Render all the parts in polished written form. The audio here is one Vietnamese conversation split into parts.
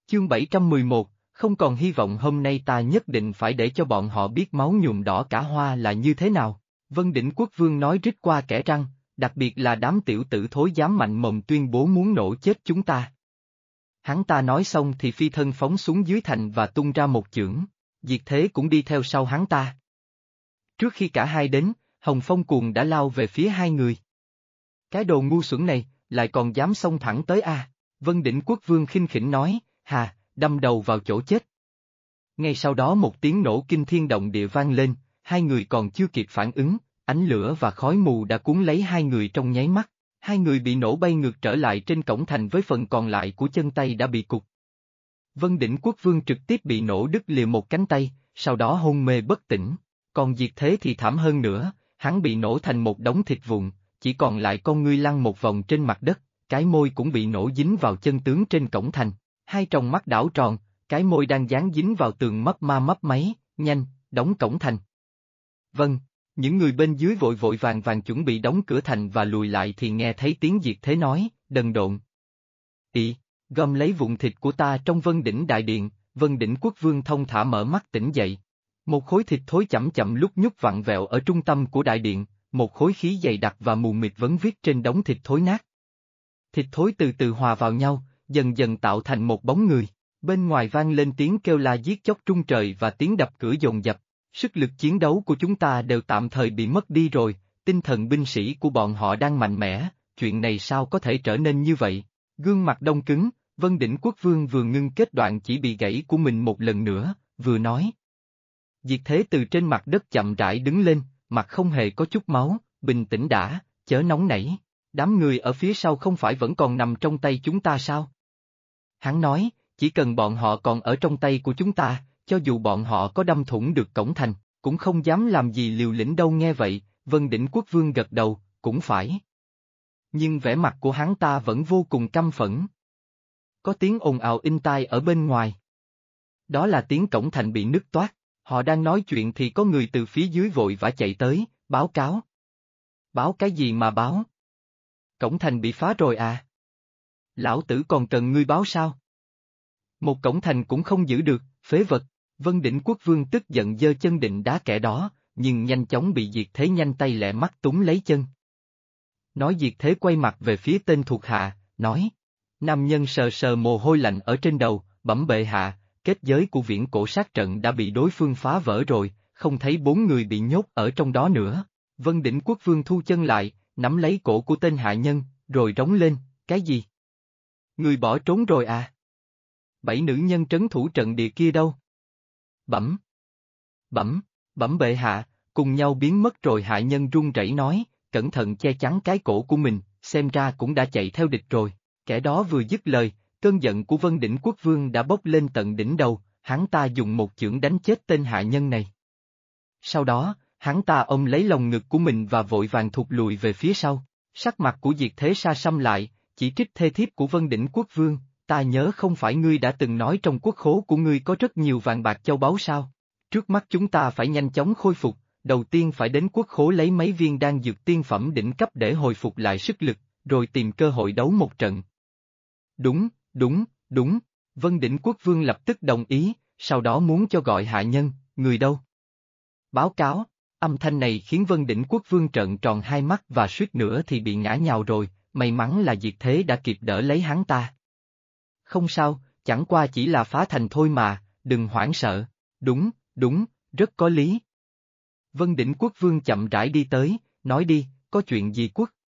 Chương 711, không còn hy vọng. Hôm nay ta nhất định phải để cho bọn họ biết máu nhuộm đỏ cả hoa là như thế nào. Vân Đỉnh Quốc Vương nói rít qua kẽ răng, đặc biệt là đám tiểu tử thối dám mạnh mồm tuyên bố muốn nổ chết chúng ta. Hắn ta nói xong thì phi thân phóng xuống dưới thành và tung ra một chưởng, Diệt Thế cũng đi theo sau hắn ta. Trước khi cả hai đến, Hồng Phong Cuồng đã lao về phía hai người. Cái đồ ngu xuẩn này, lại còn dám xông thẳng tới a. Vân Đỉnh Quốc Vương khinh khỉnh nói, hà, đâm đầu vào chỗ chết. Ngay sau đó một tiếng nổ kinh thiên động địa vang lên, hai người còn chưa kịp phản ứng, ánh lửa và khói mù đã cuốn lấy hai người trong nháy mắt. Hai người bị nổ bay ngược trở lại trên cổng thành với phần còn lại của chân tay đã bị cụt. Vân Đỉnh Quốc Vương trực tiếp bị nổ đứt lìa một cánh tay, sau đó hôn mê bất tỉnh. Còn Diệt Thế thì thảm hơn nữa, hắn bị nổ thành một đống thịt vụn, chỉ còn lại con ngươi lăn một vòng trên mặt đất, cái môi cũng bị nổ dính vào chân tướng trên cổng thành. Hai tròng mắt đảo tròn, cái môi đang dán dính vào tường mấp ma mấp máy, nhanh, đóng cổng thành. Vâng, những người bên dưới vội vội vàng vàng chuẩn bị đóng cửa thành và lùi lại thì nghe thấy tiếng Diệt Thế nói, đần độn. Gom lấy vụn thịt của ta trong Vân Đỉnh Đại Điện. Vân Đỉnh Quốc Vương thông thả mở mắt tỉnh dậy. Một khối thịt thối chậm chậm lúc nhúc vặn vẹo ở trung tâm của đại điện, một khối khí dày đặc và mù mịt vấn viết trên đống thịt thối nát. Thịt thối từ từ hòa vào nhau, dần dần tạo thành một bóng người. Bên ngoài vang lên tiếng kêu la giết chóc trung trời và tiếng đập cửa dồn dập. Sức lực chiến đấu của chúng ta đều tạm thời bị mất đi rồi, tinh thần binh sĩ của bọn họ đang mạnh mẽ, chuyện này sao có thể trở nên như vậy? Gương mặt đông cứng, Vân Đỉnh Quốc Vương vừa ngưng kết đoạn chỉ bị gãy của mình một lần nữa, vừa nói. Diệt Thế từ trên mặt đất chậm rãi đứng lên, mặt không hề có chút máu, bình tĩnh đã, chớ nóng nảy. Đám người ở phía sau không phải vẫn còn nằm trong tay chúng ta sao? Hắn nói, chỉ cần bọn họ còn ở trong tay của chúng ta, cho dù bọn họ có đâm thủng được cổng thành, cũng không dám làm gì liều lĩnh đâu. Nghe vậy, Vân Đỉnh Quốc Vương gật đầu, cũng phải. Nhưng vẻ mặt của hắn ta vẫn vô cùng căm phẫn. Có tiếng ồn ào in tai ở bên ngoài. Đó là tiếng cổng thành bị nứt toác, họ đang nói chuyện thì có người từ phía dưới vội vã chạy tới, báo cáo. Báo cái gì mà báo? Cổng thành bị phá rồi à? Lão tử còn cần ngươi báo sao? Một cổng thành cũng không giữ được, phế vật. Vân Đỉnh Quốc Vương tức giận giơ chân định đá kẻ đó, nhưng nhanh chóng bị Diệt Thế nhanh tay lẹ mắt túm lấy chân. Nói Diệt Thế quay mặt về phía tên thuộc hạ, nói. Nam nhân sờ sờ mồ hôi lạnh ở trên đầu, bẩm bệ hạ, kết giới của viễn cổ sát trận đã bị đối phương phá vỡ rồi, không thấy 4 người bị nhốt ở trong đó nữa. Vân Đỉnh Quốc Vương thu chân lại, nắm lấy cổ của tên hạ nhân, rồi rống lên, cái gì? Người bỏ trốn rồi à? 7 nữ nhân trấn thủ trận địa kia đâu? Bẩm bệ hạ, cùng nhau biến mất rồi. Hạ nhân run rẩy nói, cẩn thận che chắn cái cổ của mình, xem ra cũng đã chạy theo địch rồi. Kẻ đó vừa dứt lời, cơn giận của Vân Đỉnh Quốc Vương đã bốc lên tận đỉnh đầu, hắn ta dùng một chưởng đánh chết tên hạ nhân này. Sau đó, hắn ta ôm lấy lồng ngực của mình và vội vàng thụt lùi về phía sau. Sắc mặt của Diệt Thế sa sầm lại, chỉ trích thê thiếp của Vân Đỉnh Quốc Vương, ta nhớ không phải ngươi đã từng nói trong quốc khố của ngươi có rất nhiều vàng bạc châu báu sao? Trước mắt chúng ta phải nhanh chóng khôi phục, đầu tiên phải đến quốc khố lấy mấy viên đan dược tiên phẩm đỉnh cấp để hồi phục lại sức lực, rồi tìm cơ hội đấu một trận. Đúng, Vân Đỉnh Quốc Vương lập tức đồng ý, sau đó muốn cho gọi hạ nhân, người đâu? Báo cáo, âm thanh này khiến Vân Đỉnh Quốc Vương trợn tròn hai mắt và suýt nữa thì bị ngã nhào rồi, may mắn là Diệt Thế đã kịp đỡ lấy hắn ta. Không sao, chẳng qua chỉ là phá thành thôi mà, đừng hoảng sợ, đúng, rất có lý. Vân Đỉnh Quốc Vương chậm rãi đi tới, nói đi, có chuyện gì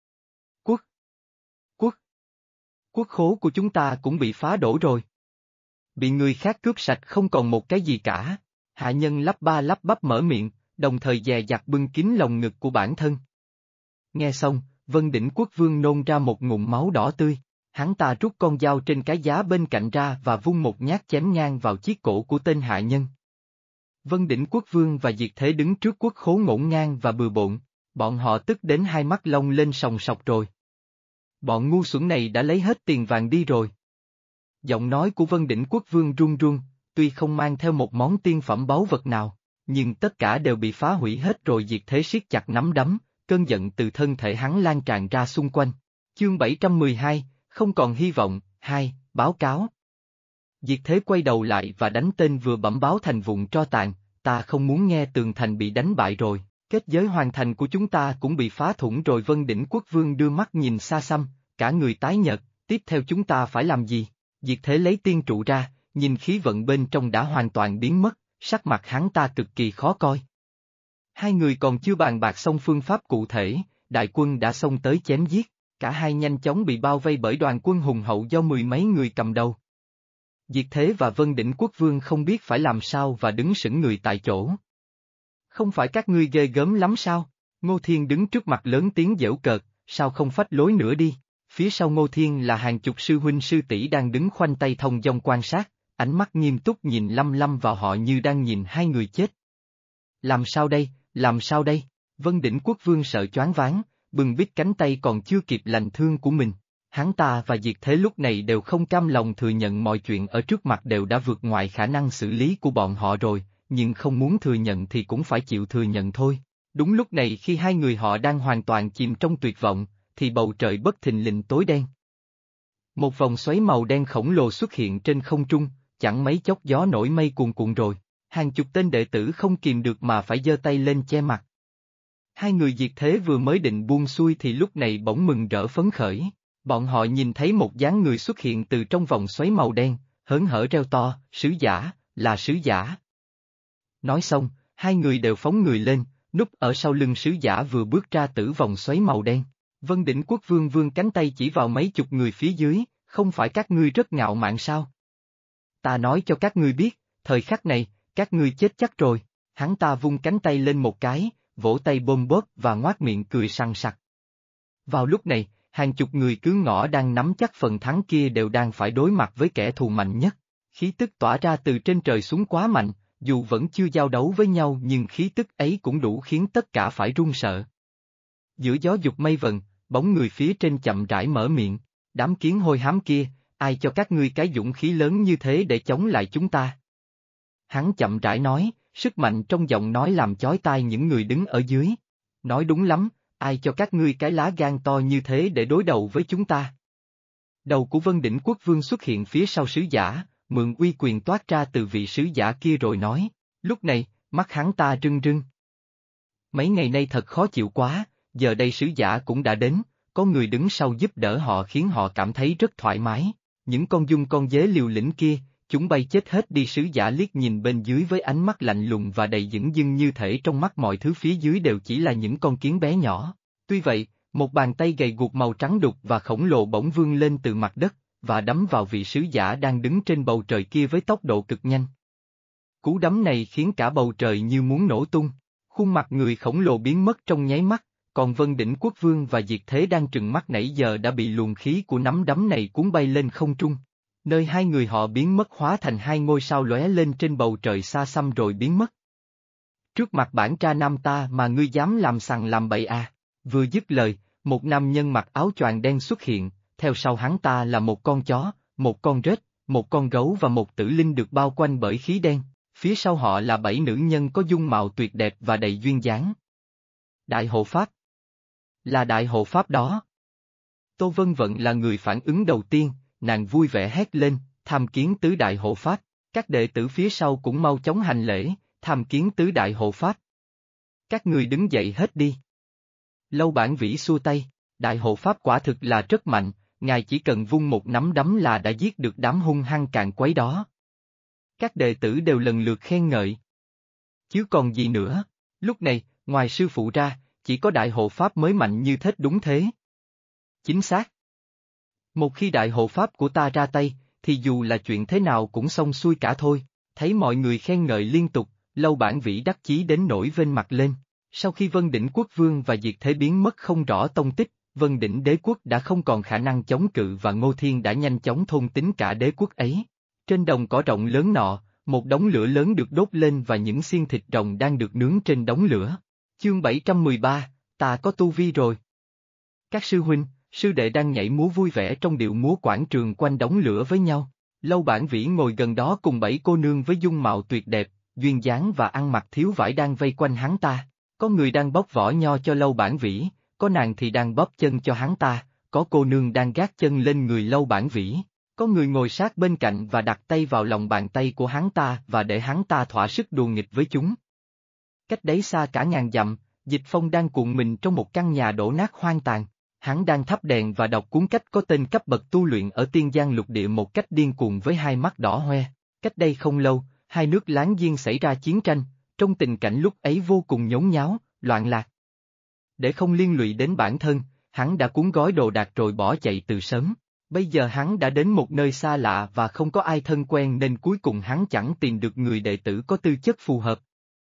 Quốc khố của chúng ta cũng bị phá đổ rồi. Bị người khác cướp sạch không còn một cái gì cả. Hạ nhân lắp ba lắp bắp mở miệng, đồng thời dè dặt bưng kín lồng ngực của bản thân. Nghe xong, Vân Đỉnh Quốc Vương nôn ra một ngụm máu đỏ tươi. Hắn ta rút con dao trên cái giá bên cạnh ra và vung một nhát chém ngang vào chiếc cổ của tên hạ nhân. Vân Đỉnh Quốc Vương và Diệt Thế đứng trước quốc khố ngổn ngang và bừa bộn, bọn họ tức đến hai mắt long lên sòng sọc rồi. Bọn ngu xuẩn này đã lấy hết tiền vàng đi rồi. Giọng nói của Vân Đỉnh Quốc Vương run run, tuy không mang theo một món tiên phẩm báu vật nào, nhưng tất cả đều bị phá hủy hết rồi. Diệt Thế siết chặt nắm đấm, cơn giận từ thân thể hắn lan tràn ra xung quanh. Chương 712, không còn hy vọng, 2, báo cáo. Diệt Thế quay đầu lại và đánh tên vừa bẩm báo thành vụn tro tàn, ta không muốn nghe tường thành bị đánh bại rồi, kết giới hoàn thành của chúng ta cũng bị phá thủng rồi. Vân Đỉnh Quốc Vương đưa mắt nhìn xa xăm, cả người tái nhợt, tiếp theo chúng ta phải làm gì? Diệt Thế lấy tiên trụ ra, nhìn khí vận bên trong đã hoàn toàn biến mất, sắc mặt hắn ta cực kỳ khó coi. Hai người còn chưa bàn bạc xong phương pháp cụ thể, đại quân đã xông tới chém giết, cả hai nhanh chóng bị bao vây bởi đoàn quân hùng hậu do mười mấy người cầm đầu. Diệt Thế và Vân Đỉnh Quốc Vương không biết phải làm sao và đứng sững người tại chỗ. Không phải các ngươi ghê gớm lắm sao? Ngô Thiên đứng trước mặt lớn tiếng giễu cợt, sao không phách lối nữa đi? Phía sau Ngô Thiên là hàng chục sư huynh sư tỷ đang đứng khoanh tay thông dong quan sát, ánh mắt nghiêm túc nhìn lăm lăm vào họ như đang nhìn hai người chết. Làm sao đây, làm sao đây? Vân Đỉnh Quốc Vương sợ choáng váng, bừng bít cánh tay còn chưa kịp lành thương của mình. Hắn ta và Diệt Thế lúc này đều không cam lòng thừa nhận mọi chuyện ở trước mặt đều đã vượt ngoài khả năng xử lý của bọn họ rồi, nhưng không muốn thừa nhận thì cũng phải chịu thừa nhận thôi. Đúng lúc này khi hai người họ đang hoàn toàn chìm trong tuyệt vọng, thì bầu trời bất thình lình tối đen. Một vòng xoáy màu đen khổng lồ xuất hiện trên không trung, chẳng mấy chốc gió nổi mây cuồn cuộn rồi, hàng chục tên đệ tử không kìm được mà phải giơ tay lên che mặt. Hai người Diệt Thế vừa mới định buông xuôi thì lúc này bỗng mừng rỡ phấn khởi. Bọn họ nhìn thấy một dáng người xuất hiện từ trong vòng xoáy màu đen, hớn hở reo to, sứ giả, là sứ giả. Nói xong, hai người đều phóng người lên, núp ở sau lưng sứ giả vừa bước ra từ vòng xoáy màu đen. Vân Đỉnh Quốc Vương vươn cánh tay chỉ vào mấy chục người phía dưới, không phải các ngươi rất ngạo mạn sao? Ta nói cho các ngươi biết, thời khắc này, các ngươi chết chắc rồi. Hắn ta vung cánh tay lên một cái, vỗ tay bôm bóp và ngoác miệng cười sằng sặc. Vào lúc này, hàng chục người cứ ngõ đang nắm chắc phần thắng kia đều đang phải đối mặt với kẻ thù mạnh nhất. Khí tức tỏa ra từ trên trời xuống quá mạnh, dù vẫn chưa giao đấu với nhau nhưng khí tức ấy cũng đủ khiến tất cả phải run sợ. Giữa gió dục mây vần, bóng người phía trên chậm rãi mở miệng, đám kiến hôi hám kia, ai cho các ngươi cái dũng khí lớn như thế để chống lại chúng ta? Hắn chậm rãi nói, sức mạnh trong giọng nói làm chói tai những người đứng ở dưới. Nói đúng lắm. Ai cho các ngươi cái lá gan to như thế để đối đầu với chúng ta? Đầu của Vân Đỉnh Quốc Vương xuất hiện phía sau sứ giả, mượn uy quyền toát ra từ vị sứ giả kia rồi nói, lúc này, mắt hắn ta rưng rưng. Mấy ngày nay thật khó chịu quá, giờ đây sứ giả cũng đã đến, có người đứng sau giúp đỡ họ khiến họ cảm thấy rất thoải mái, những con giun con dế liều lĩnh kia, chúng bay chết hết đi. Sứ giả liếc nhìn bên dưới với ánh mắt lạnh lùng và đầy dửng dưng như thể trong mắt mọi thứ phía dưới đều chỉ là những con kiến bé nhỏ. Tuy vậy, một bàn tay gầy guộc màu trắng đục và khổng lồ bỗng vươn lên từ mặt đất, và đấm vào vị sứ giả đang đứng trên bầu trời kia với tốc độ cực nhanh. Cú đấm này khiến cả bầu trời như muốn nổ tung, khuôn mặt người khổng lồ biến mất trong nháy mắt, còn Vân Đỉnh Quốc Vương và Diệt Thế đang trừng mắt nãy giờ đã bị luồng khí của nắm đấm này cuốn bay lên không trung. Nơi hai người họ biến mất hóa thành hai ngôi sao lóe lên trên bầu trời xa xăm rồi biến mất. Trước mặt bản tra nam ta mà ngươi dám làm sằng làm bậy à? Vừa dứt lời, một nam nhân mặc áo choàng đen xuất hiện, theo sau hắn ta là một con chó, một con rết, một con gấu và một tử linh được bao quanh bởi khí đen, phía sau họ là 7 nữ nhân có dung mạo tuyệt đẹp và đầy duyên dáng. Đại hộ pháp. Là đại hộ pháp đó. Tô Vân Vận là người phản ứng đầu tiên, nàng vui vẻ hét lên, tham kiến tứ đại hộ pháp, các đệ tử phía sau cũng mau chóng hành lễ, tham kiến tứ đại hộ pháp. Các người đứng dậy hết đi. Lâu Bản Vĩ xua tay, đại hộ pháp quả thực là rất mạnh, ngài chỉ cần vung một nắm đấm là đã giết được đám hung hăng càn quấy đó. Các đệ tử đều lần lượt khen ngợi. Chứ còn gì nữa, lúc này, ngoài sư phụ ra, chỉ có đại hộ pháp mới mạnh như thế. Đúng thế. Chính xác. Một khi đại hộ pháp của ta ra tay, thì dù là chuyện thế nào cũng xong xuôi cả thôi. Thấy mọi người khen ngợi liên tục, Lâu Bản Vĩ đắc chí đến nỗi vênh mặt lên. Sau khi Vân Đỉnh Quốc Vương và Diệt Thế biến mất không rõ tông tích, Vân Đỉnh Đế Quốc đã không còn khả năng chống cự và Ngô Thiên đã nhanh chóng thôn tính cả đế quốc ấy. Trên đồng cỏ rộng lớn nọ, một đống lửa lớn được đốt lên và những xiên thịt rồng đang được nướng trên đống lửa. Chương 713, ta có tu vi rồi. Các sư huynh, sư đệ đang nhảy múa vui vẻ trong điệu múa quảng trường quanh đống lửa với nhau. Lâu Bản Vĩ ngồi gần đó cùng 7 cô nương với dung mạo tuyệt đẹp, duyên dáng và ăn mặc thiếu vải đang vây quanh hắn ta. Có người đang bóc vỏ nho cho Lâu Bản Vĩ, có nàng thì đang bóp chân cho hắn ta, có cô nương đang gác chân lên người Lâu Bản Vĩ, Có người ngồi sát bên cạnh và đặt tay vào lòng bàn tay của hắn ta và để hắn ta thỏa sức đùa nghịch với chúng. Cách đấy xa cả ngàn dặm, Dịch Phong đang cuộn mình trong một căn nhà đổ nát hoang tàn. Hắn đang thắp đèn và đọc cuốn cách có tên cấp bậc tu luyện ở Tiên Giang Lục Địa một cách điên cuồng với hai mắt đỏ hoe. Cách đây không lâu, hai nước láng giềng xảy ra chiến tranh, trong tình cảnh lúc ấy vô cùng nhốn nháo, loạn lạc. Để không liên lụy đến bản thân, hắn đã cuốn gói đồ đạc rồi bỏ chạy từ sớm. Bây giờ hắn đã đến một nơi xa lạ và không có ai thân quen nên cuối cùng hắn chẳng tìm được người đệ tử có tư chất phù hợp.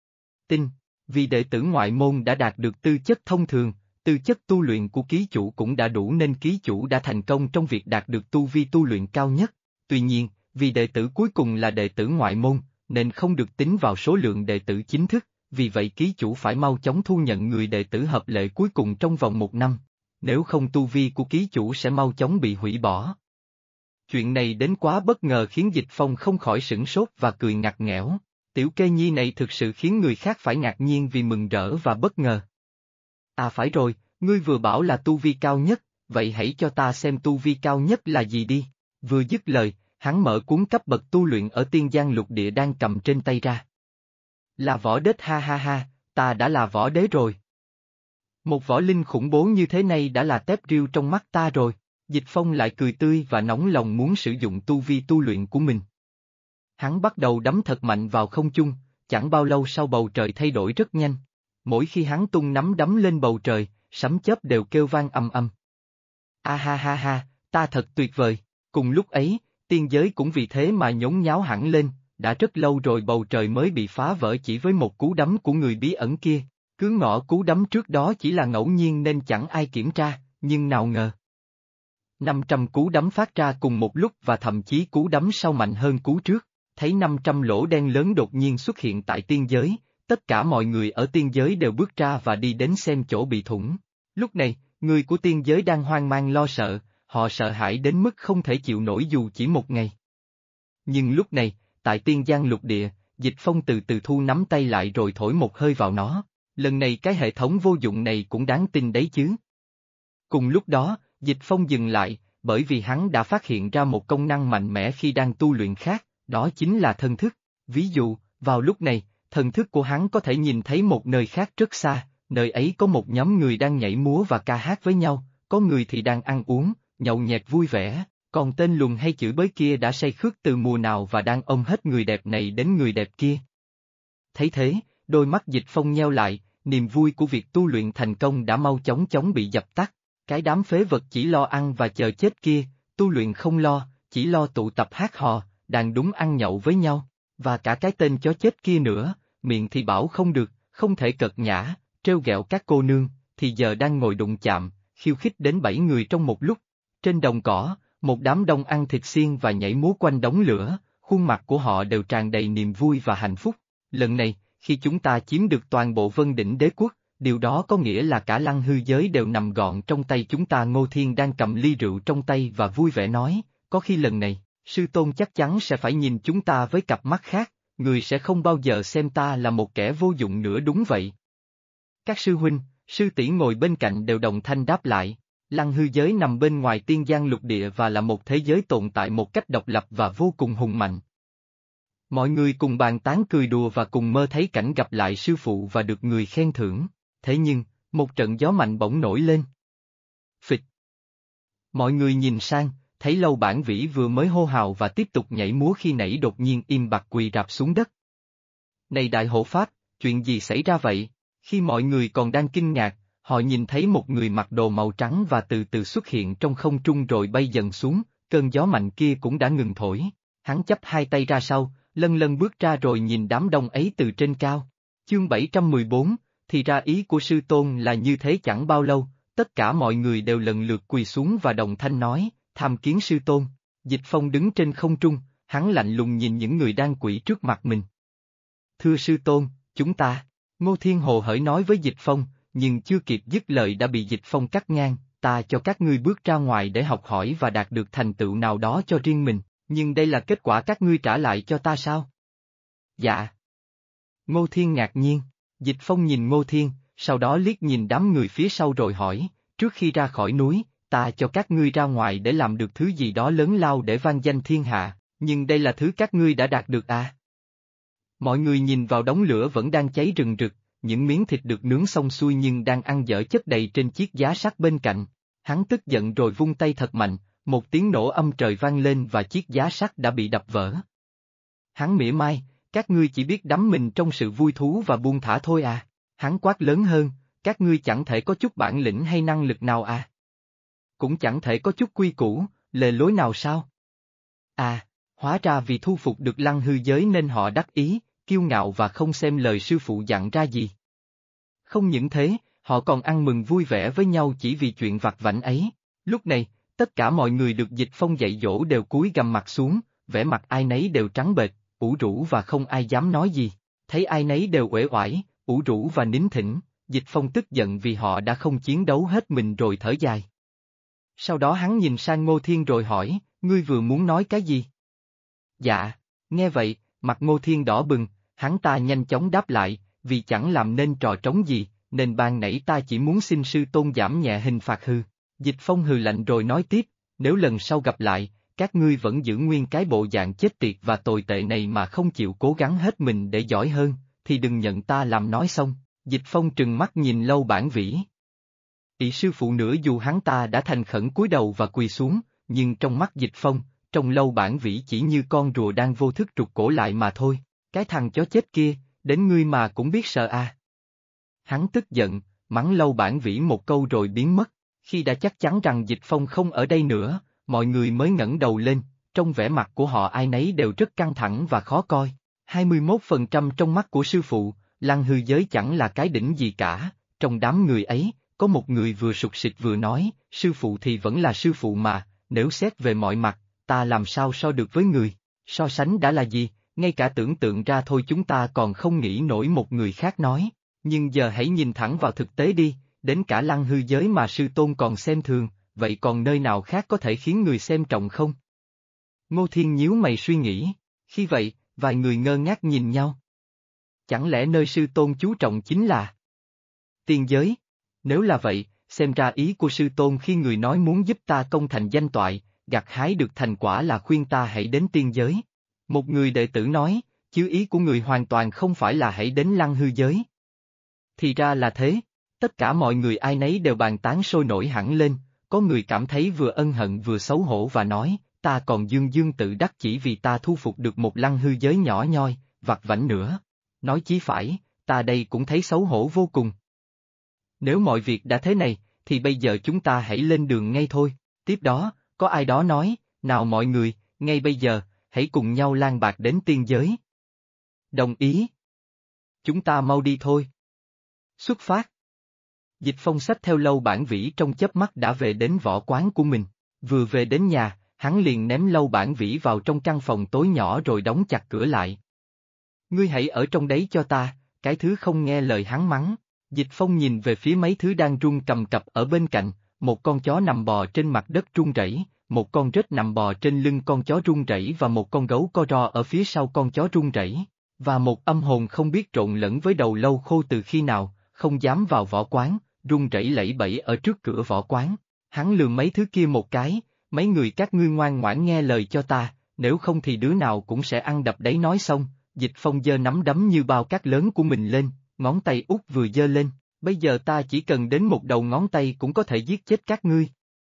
Vì đệ tử ngoại môn đã đạt được tư chất thông thường, tư chất tu luyện của ký chủ cũng đã đủ nên ký chủ đã thành công trong việc đạt được tu vi tu luyện cao nhất. Tuy nhiên, vì đệ tử cuối cùng là đệ tử ngoại môn, nên không được tính vào số lượng đệ tử chính thức, vì vậy ký chủ phải mau chóng thu nhận người đệ tử hợp lệ cuối cùng trong vòng 1 năm. Nếu không tu vi của ký chủ sẽ mau chóng bị hủy bỏ. Chuyện này đến quá bất ngờ khiến Dịch Phong không khỏi sửng sốt và cười ngặt nghẽo. Tiểu Kê Nhi này thực sự khiến người khác phải ngạc nhiên vì mừng rỡ và bất ngờ. À phải rồi, ngươi vừa bảo là tu vi cao nhất, vậy hãy cho ta xem tu vi cao nhất là gì đi. Vừa dứt lời, hắn mở cuốn cấp bậc tu luyện ở Tiên Giang Lục Địa đang cầm trên tay ra. Là võ đế, ha ha ha, ta đã là võ đế rồi. Một võ linh khủng bố như thế này đã là tép riêu trong mắt ta rồi. Dịch Phong lại cười tươi và nóng lòng muốn sử dụng tu vi tu luyện của mình. Hắn bắt đầu đấm thật mạnh vào không trung, chẳng bao lâu sau bầu trời thay đổi rất nhanh. Mỗi khi hắn tung nắm đấm lên bầu trời, sấm chớp đều kêu vang ầm ầm. A ha ha ha, ta thật tuyệt vời. Cùng lúc ấy, tiên giới cũng vì thế mà nhốn nháo hẳn lên, đã rất lâu rồi bầu trời mới bị phá vỡ chỉ với một cú đấm của người bí ẩn kia. Cứ ngỏ cú đấm trước đó chỉ là ngẫu nhiên nên chẳng ai kiểm tra, nhưng nào ngờ. 500 cú đấm phát ra cùng một lúc và thậm chí cú đấm sau mạnh hơn cú trước. Thấy 500 lỗ đen lớn đột nhiên xuất hiện tại tiên giới, tất cả mọi người ở tiên giới đều bước ra và đi đến xem chỗ bị thủng. Lúc này, người của tiên giới đang hoang mang lo sợ, họ sợ hãi đến mức không thể chịu nổi dù chỉ một ngày. Nhưng lúc này, tại Tiên Giang Lục Địa, Dịch Phong từ từ thu nắm tay lại rồi thổi một hơi vào nó. Lần này cái hệ thống vô dụng này cũng đáng tin đấy chứ. Cùng lúc đó, Dịch Phong dừng lại, bởi vì hắn đã phát hiện ra một công năng mạnh mẽ khi đang tu luyện khác, đó chính là thần thức. Ví dụ, vào lúc này, thần thức của hắn có thể nhìn thấy một nơi khác rất xa, nơi ấy có một nhóm người đang nhảy múa và ca hát với nhau, có người thì đang ăn uống, nhậu nhẹt vui vẻ, còn tên lùn hay chửi bới kia đã say khướt từ mùa nào và đang ôm hết người đẹp này đến người đẹp kia. Thấy thế, đôi mắt Dịch Phong nheo lại, niềm vui của việc tu luyện thành công đã mau chóng bị dập tắt. Cái đám phế vật chỉ lo ăn và chờ chết kia, tu luyện không lo, chỉ lo tụ tập hát hò, đàn đúng ăn nhậu với nhau, và cả cái tên chó chết kia nữa, miệng thì bảo không được, không thể cợt nhã, trêu ghẹo các cô nương, thì giờ đang ngồi đụng chạm, khiêu khích đến 7 người trong một lúc. Trên đồng cỏ, một đám đông ăn thịt xiên và nhảy múa quanh đống lửa, khuôn mặt của họ đều tràn đầy niềm vui và hạnh phúc. Lần này, khi chúng ta chiếm được toàn bộ Vân Đỉnh Đế Quốc, điều đó có nghĩa là cả Lăng Hư giới đều nằm gọn trong tay chúng ta. Ngô Thiên đang cầm ly rượu trong tay và vui vẻ nói, có khi lần này, sư tôn chắc chắn sẽ phải nhìn chúng ta với cặp mắt khác, người sẽ không bao giờ xem ta là một kẻ vô dụng nữa. Đúng vậy. Các sư huynh, sư tỷ ngồi bên cạnh đều đồng thanh đáp lại. Lăng Hư giới nằm bên ngoài Tiên Giang Lục Địa và là một thế giới tồn tại một cách độc lập và vô cùng hùng mạnh. Mọi người cùng bàn tán cười đùa và cùng mơ thấy cảnh gặp lại sư phụ và được người khen thưởng. Thế nhưng, một trận gió mạnh bỗng nổi lên. Phịch. Mọi người nhìn sang, thấy Lâu Bản Vĩ vừa mới hô hào và tiếp tục nhảy múa khi nãy đột nhiên im bặt quỳ rạp xuống đất. Này Đại Hộ Pháp, chuyện gì xảy ra vậy? Khi mọi người còn đang kinh ngạc, họ nhìn thấy một người mặc đồ màu trắng và từ từ xuất hiện trong không trung rồi bay dần xuống, cơn gió mạnh kia cũng đã ngừng thổi. Hắn chắp hai tay ra sau, lân lân bước ra rồi nhìn đám đông ấy từ trên cao. Chương 714, thì ra ý của sư tôn là như thế. Chẳng bao lâu, tất cả mọi người đều lần lượt quỳ xuống và đồng thanh nói, tham kiến sư tôn. Dịch Phong đứng trên không trung, hắn lạnh lùng nhìn những người đang quỳ trước mặt mình. Thưa sư tôn, chúng ta, Ngô Thiên Hồ hởi nói với Dịch Phong, nhưng chưa kịp dứt lời đã bị Dịch Phong cắt ngang, ta cho các ngươi bước ra ngoài để học hỏi và đạt được thành tựu nào đó cho riêng mình, nhưng đây là kết quả các ngươi trả lại cho ta sao? Dạ. Ngô Thiên ngạc nhiên, Dịch Phong nhìn Ngô Thiên, sau đó liếc nhìn đám người phía sau rồi hỏi, trước khi ra khỏi núi, ta cho các ngươi ra ngoài để làm được thứ gì đó lớn lao để vang danh thiên hạ, nhưng đây là thứ các ngươi đã đạt được à? Mọi người nhìn vào đống lửa vẫn đang cháy rừng rực, những miếng thịt được nướng xong xuôi nhưng đang ăn dở chất đầy trên chiếc giá sắt bên cạnh. Hắn tức giận rồi vung tay thật mạnh, một tiếng nổ âm trời vang lên và chiếc giá sắt đã bị đập vỡ. Hắn mỉa mai, các ngươi chỉ biết đắm mình trong sự vui thú và buông thả thôi à? Hắn quát lớn hơn, các ngươi chẳng thể có chút bản lĩnh hay năng lực nào à? Cũng chẳng thể có chút quy củ, lề lối nào sao? À, hóa ra vì thu phục được Lăng hư giới nên họ đắc ý, kiêu ngạo và không xem lời sư phụ dặn ra gì. Không những thế, họ còn ăn mừng vui vẻ với nhau chỉ vì chuyện vặt vãnh ấy. Lúc này, tất cả mọi người được Dịch Phong dạy dỗ đều cúi gằm mặt xuống, vẻ mặt ai nấy đều trắng bệch, ủ rũ và không ai dám nói gì. Thấy ai nấy đều uể oải, ủ rũ và nín thỉnh, Dịch Phong tức giận vì họ đã không chiến đấu hết mình rồi thở dài. Sau đó hắn nhìn sang Ngô Thiên rồi hỏi, ngươi vừa muốn nói cái gì? Dạ, nghe vậy, mặt Ngô Thiên đỏ bừng, hắn ta nhanh chóng đáp lại, vì chẳng làm nên trò trống gì, nên ban nãy ta chỉ muốn xin sư tôn giảm nhẹ hình phạt hư. Dịch Phong hừ lạnh rồi nói tiếp, nếu lần sau gặp lại, các ngươi vẫn giữ nguyên cái bộ dạng chết tiệt và tồi tệ này mà không chịu cố gắng hết mình để giỏi hơn, thì đừng nhận ta làm nói xong. Dịch Phong trừng mắt nhìn Lâu Bản Vĩ. Ý sư phụ nữa dù hắn ta đã thành khẩn cúi đầu và quỳ xuống, nhưng trong mắt Dịch Phong, trong Lâu Bản Vĩ chỉ như con rùa đang vô thức rụt cổ lại mà thôi, cái thằng chó chết kia, đến ngươi mà cũng biết sợ à. Hắn tức giận, mắng Lâu Bản Vĩ một câu rồi biến mất, khi đã chắc chắn rằng Dịch Phong không ở đây nữa, mọi người mới ngẩng đầu lên, trong vẻ mặt của họ ai nấy đều rất căng thẳng và khó coi. 21% trong mắt của sư phụ, Lăng hư giới chẳng là cái đỉnh gì cả, trong đám người ấy, có một người vừa sụt sịt vừa nói, sư phụ thì vẫn là sư phụ mà, nếu xét về mọi mặt, ta làm sao so được với người, so sánh đã là gì, ngay cả tưởng tượng ra thôi chúng ta còn không nghĩ nổi một người khác nói, nhưng giờ hãy nhìn thẳng vào thực tế đi, đến cả Lăng hư giới mà sư tôn còn xem thường, vậy còn nơi nào khác có thể khiến người xem trọng không? Ngô Thiên nhíu mày suy nghĩ, khi vậy, vài người ngơ ngác nhìn nhau. Chẳng lẽ nơi sư tôn chú trọng chính là tiên giới? Nếu là vậy, xem ra ý của sư tôn khi người nói muốn giúp ta công thành danh toại, gặt hái được thành quả là khuyên ta hãy đến tiên giới. Một người đệ tử nói, chứ ý của người hoàn toàn không phải là hãy đến Lăng hư giới. Thì ra là thế, tất cả mọi người ai nấy đều bàn tán sôi nổi hẳn lên, có người cảm thấy vừa ân hận vừa xấu hổ và nói, ta còn dương dương tự đắc chỉ vì ta thu phục được một Lăng hư giới nhỏ nhoi, vặt vãnh nữa. Nói chí phải, ta đây cũng thấy xấu hổ vô cùng. Nếu mọi việc đã thế này, thì bây giờ chúng ta hãy lên đường ngay thôi. Tiếp đó, có ai đó nói, nào mọi người, ngay bây giờ, hãy cùng nhau lang bạc đến tiên giới. Đồng ý. Chúng ta mau đi thôi. Xuất phát. Dịch Phong xách theo Lâu Bản Vĩ trong chớp mắt đã về đến võ quán của mình. Vừa về đến nhà, hắn liền ném Lâu Bản Vĩ vào trong căn phòng tối nhỏ rồi đóng chặt cửa lại. Ngươi hãy ở trong đấy cho ta, cái thứ không nghe lời hắn mắng. Dịch Phong nhìn về phía mấy thứ đang run cầm cập ở bên cạnh, một con chó nằm bò trên mặt đất run rẩy, một con rết nằm bò trên lưng con chó run rẩy và một con gấu co ro ở phía sau con chó run rẩy, và một âm hồn không biết trộn lẫn với đầu lâu khô từ khi nào, không dám vào võ quán, run rẩy lẫy bẫy ở trước cửa võ quán. Hắn lườm mấy thứ kia một cái, mấy người các ngươi ngoan ngoãn nghe lời cho ta, nếu không thì đứa nào cũng sẽ ăn đập đấy. Nói xong, Dịch Phong giơ nắm đấm như bao cát lớn của mình lên, ngón tay út vừa giơ lên, bây giờ ta chỉ cần đến một đầu ngón tay cũng có thể giết chết các ngươi.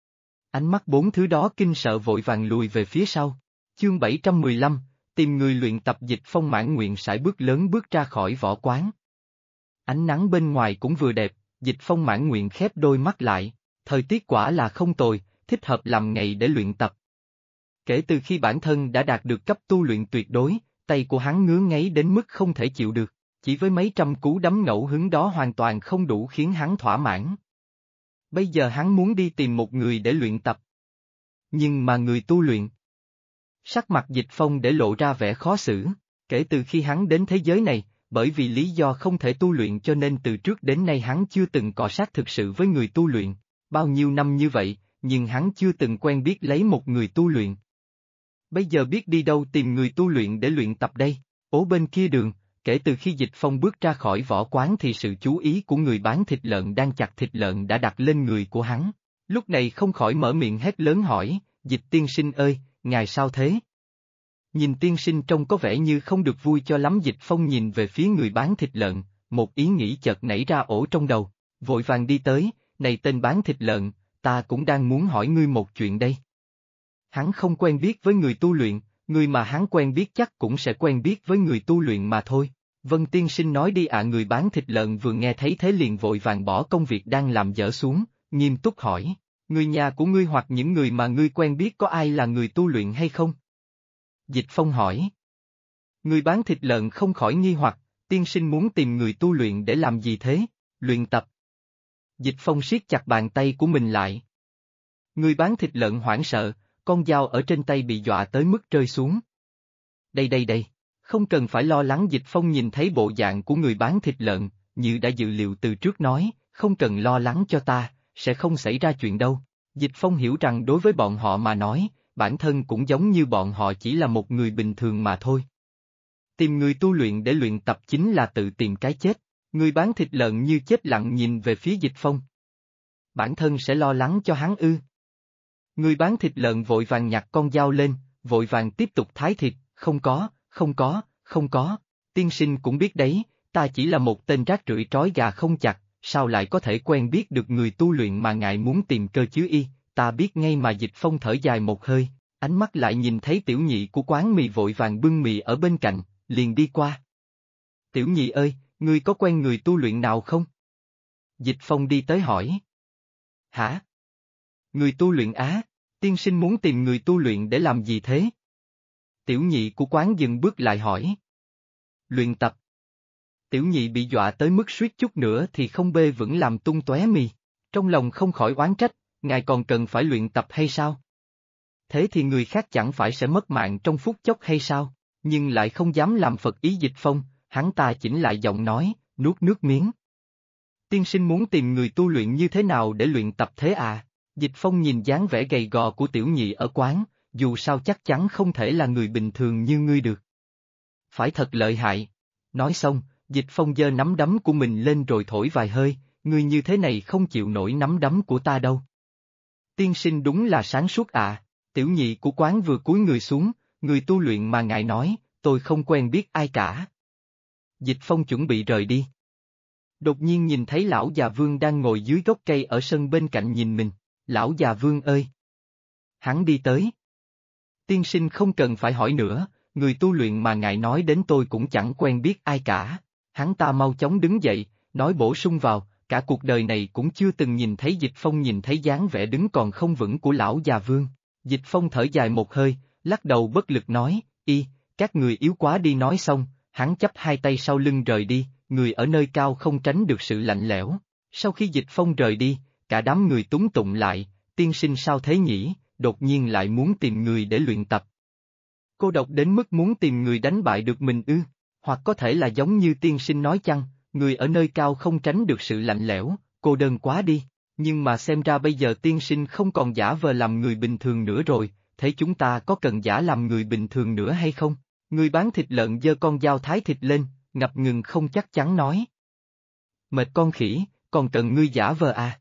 Ánh mắt bốn thứ đó kinh sợ vội vàng lùi về phía sau. Chương 715, tìm người luyện tập. Dịch Phong mãn nguyện sải bước lớn bước ra khỏi võ quán. Ánh nắng bên ngoài cũng vừa đẹp, Dịch Phong mãn nguyện khép đôi mắt lại, thời tiết quả là không tồi, thích hợp làm ngày để luyện tập. Kể từ khi bản thân đã đạt được cấp tu luyện tuyệt đối, tay của hắn ngứa ngáy đến mức không thể chịu được, chỉ với mấy trăm cú đấm ngẫu hứng đó hoàn toàn không đủ khiến hắn thỏa mãn. Bây giờ hắn muốn đi tìm một người để luyện tập. Nhưng mà người tu luyện. Sắc mặt Dịch Phong để lộ ra vẻ khó xử, kể từ khi hắn đến thế giới này, bởi vì lý do không thể tu luyện cho nên từ trước đến nay hắn chưa từng cọ sát thực sự với người tu luyện, bao nhiêu năm như vậy, nhưng hắn chưa từng quen biết lấy một người tu luyện. Bây giờ biết đi đâu tìm người tu luyện để luyện tập đây? Bên kia đường, kể từ khi Dịch Phong bước ra khỏi võ quán thì sự chú ý của người bán thịt lợn đang chặt thịt lợn đã đặt lên người của hắn. Lúc này không khỏi mở miệng hét lớn hỏi, Dịch tiên sinh ơi, ngài sao thế? Nhìn tiên sinh trông có vẻ như không được vui cho lắm. Dịch Phong nhìn về phía người bán thịt lợn, một ý nghĩ chợt nảy ra ổ trong đầu, vội vàng đi tới, này tên bán thịt lợn, ta cũng đang muốn hỏi ngươi một chuyện đây. Hắn không quen biết với người tu luyện, người mà hắn quen biết chắc cũng sẽ quen biết với người tu luyện mà thôi. Vân tiên sinh nói đi ạ. Người bán thịt lợn vừa nghe thấy thế liền vội vàng bỏ công việc đang làm dở xuống, nghiêm túc hỏi, người nhà của ngươi hoặc những người mà ngươi quen biết có ai là người tu luyện hay không? Dịch Phong hỏi. Người bán thịt lợn không khỏi nghi hoặc, tiên sinh muốn tìm người tu luyện để làm gì thế? Luyện tập. Dịch Phong siết chặt bàn tay của mình lại. Người bán thịt lợn hoảng sợ, con dao ở trên tay bị dọa tới mức rơi xuống. Đây, không cần phải lo lắng. Dịch Phong nhìn thấy bộ dạng của người bán thịt lợn, như đã dự liệu từ trước nói, không cần lo lắng cho ta, sẽ không xảy ra chuyện đâu. Dịch Phong hiểu rằng đối với bọn họ mà nói, bản thân cũng giống như bọn họ chỉ là một người bình thường mà thôi. Tìm người tu luyện để luyện tập chính là tự tìm cái chết. Người bán thịt lợn như chết lặng nhìn về phía Dịch Phong. Bản thân sẽ lo lắng cho hắn ư? Người bán thịt lợn vội vàng nhặt con dao lên, vội vàng tiếp tục thái thịt, không có, tiên sinh cũng biết đấy, ta chỉ là một tên rác rưởi trói gà không chặt, sao lại có thể quen biết được người tu luyện mà ngài muốn tìm cơ chứ y, ta biết ngay mà. Dịch Phong thở dài một hơi, ánh mắt lại nhìn thấy tiểu nhị của quán mì vội vàng bưng mì ở bên cạnh, liền đi qua. Tiểu nhị ơi, ngươi có quen người tu luyện nào không? Dịch Phong đi tới hỏi. Hả? Người tu luyện á, tiên sinh muốn tìm người tu luyện để làm gì thế? Tiểu nhị của quán dừng bước lại hỏi. Luyện tập. Tiểu nhị bị dọa tới mức suýt chút nữa thì không bê vững làm tung tóe mì, trong lòng không khỏi oán trách, ngài còn cần phải luyện tập hay sao? Thế thì người khác chẳng phải sẽ mất mạng trong phút chốc hay sao? Nhưng lại không dám làm phật ý Dịch Phong, hắn ta chỉnh lại giọng nói, nuốt nước miếng. Tiên sinh muốn tìm người tu luyện như thế nào để luyện tập thế à? Dịch Phong nhìn dáng vẻ gầy gò của tiểu nhị ở quán, dù sao chắc chắn không thể là người bình thường như ngươi được. Phải thật lợi hại. Nói xong, Dịch Phong giơ nắm đấm của mình lên rồi thổi vài hơi, ngươi như thế này không chịu nổi nắm đấm của ta đâu. Tiên sinh đúng là sáng suốt à, tiểu nhị của quán vừa cúi người xuống, người tu luyện mà ngài nói, tôi không quen biết ai cả. Dịch Phong chuẩn bị rời đi. Đột nhiên nhìn thấy lão già Vương đang ngồi dưới gốc cây ở sân bên cạnh nhìn mình, lão già Vương ơi! Hắn đi tới. Tiên sinh không cần phải hỏi nữa, người tu luyện mà ngài nói đến tôi cũng chẳng quen biết ai cả. Hắn ta mau chóng đứng dậy, nói bổ sung vào, cả cuộc đời này cũng chưa từng nhìn thấy. Dịch Phong nhìn thấy dáng vẻ đứng còn không vững của lão già Vương. Dịch Phong thở dài một hơi, lắc đầu bất lực nói, các người yếu quá đi. Nói xong, hắn chắp hai tay sau lưng rời đi, người ở nơi cao không tránh được sự lạnh lẽo. Sau khi Dịch Phong rời đi, cả đám người túng tụng lại, tiên sinh sao thế nhỉ, đột nhiên lại muốn tìm người để luyện tập. Cô độc đến mức muốn tìm người đánh bại được mình ư, hoặc có thể là giống như tiên sinh nói chăng, người ở nơi cao không tránh được sự lạnh lẽo, cô đơn quá đi, nhưng mà xem ra bây giờ tiên sinh không còn giả vờ làm người bình thường nữa rồi, thế chúng ta có cần giả làm người bình thường nữa hay không? Người bán thịt lợn giơ con dao thái thịt lên, ngập ngừng không chắc chắn nói. Mệt con khỉ, còn cần ngươi giả vờ à?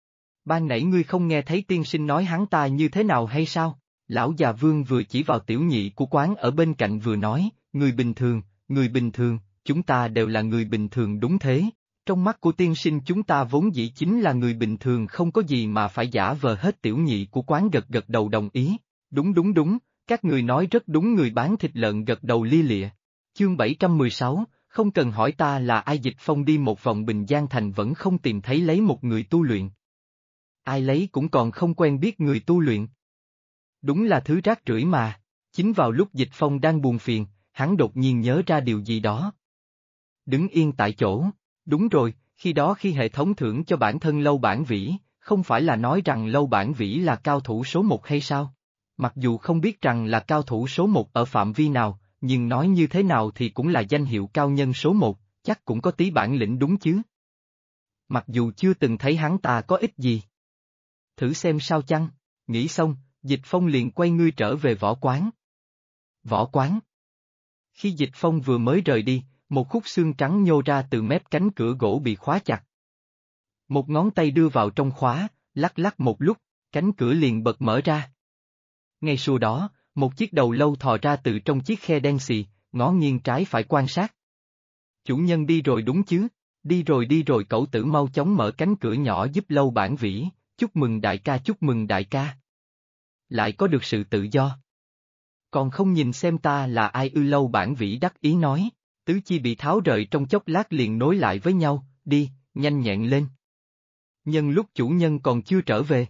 Ban nãy ngươi không nghe thấy tiên sinh nói hắn ta như thế nào hay sao? Lão già Vương vừa chỉ vào tiểu nhị của quán ở bên cạnh vừa nói, người bình thường, chúng ta đều là người bình thường đúng thế. Trong mắt của tiên sinh chúng ta vốn dĩ chính là người bình thường, không có gì mà phải giả vờ hết. Tiểu nhị của quán gật gật đầu đồng ý, đúng, các người nói rất đúng. Người bán thịt lợn gật đầu lia lịa. Chương 716, không cần hỏi ta là ai. Dịch Phong đi một vòng Bình Giang Thành vẫn không tìm thấy lấy một người tu luyện. Ai lấy cũng còn không quen biết người tu luyện. Đúng là thứ rác rưởi mà. Chính vào lúc Dịch Phong đang buồn phiền, hắn đột nhiên nhớ ra điều gì đó. Đứng yên tại chỗ, đúng rồi, khi hệ thống thưởng cho bản thân Lâu Bản Vĩ, không phải là nói rằng Lâu Bản Vĩ là cao thủ số 1 hay sao? Mặc dù không biết rằng là cao thủ số 1 ở phạm vi nào, nhưng nói như thế nào thì cũng là danh hiệu cao nhân số 1, chắc cũng có tí bản lĩnh đúng chứ. Mặc dù chưa từng thấy hắn ta có ích gì. Thử xem sao chăng, nghĩ xong, Dịch Phong liền quay người trở về võ quán. Võ quán. Khi Dịch Phong vừa mới rời đi, một khúc xương trắng nhô ra từ mép cánh cửa gỗ bị khóa chặt. Một ngón tay đưa vào trong khóa, lắc lắc một lúc, cánh cửa liền bật mở ra. Ngay sau đó, một chiếc đầu lâu thò ra từ trong chiếc khe đen xì, ngó nghiêng trái phải quan sát. Chủ nhân đi rồi đúng chứ? Đi rồi cậu tử mau chóng mở cánh cửa nhỏ giúp Lâu Bản Vĩ, chúc mừng đại ca chúc mừng đại ca. Lại có được sự tự do. Còn không nhìn xem ta là ai ư? Lâu Bản Vĩ đắc ý nói, tứ chi bị tháo rời trong chốc lát liền nối lại với nhau, đi, nhanh nhẹn lên. Nhân lúc chủ nhân còn chưa trở về.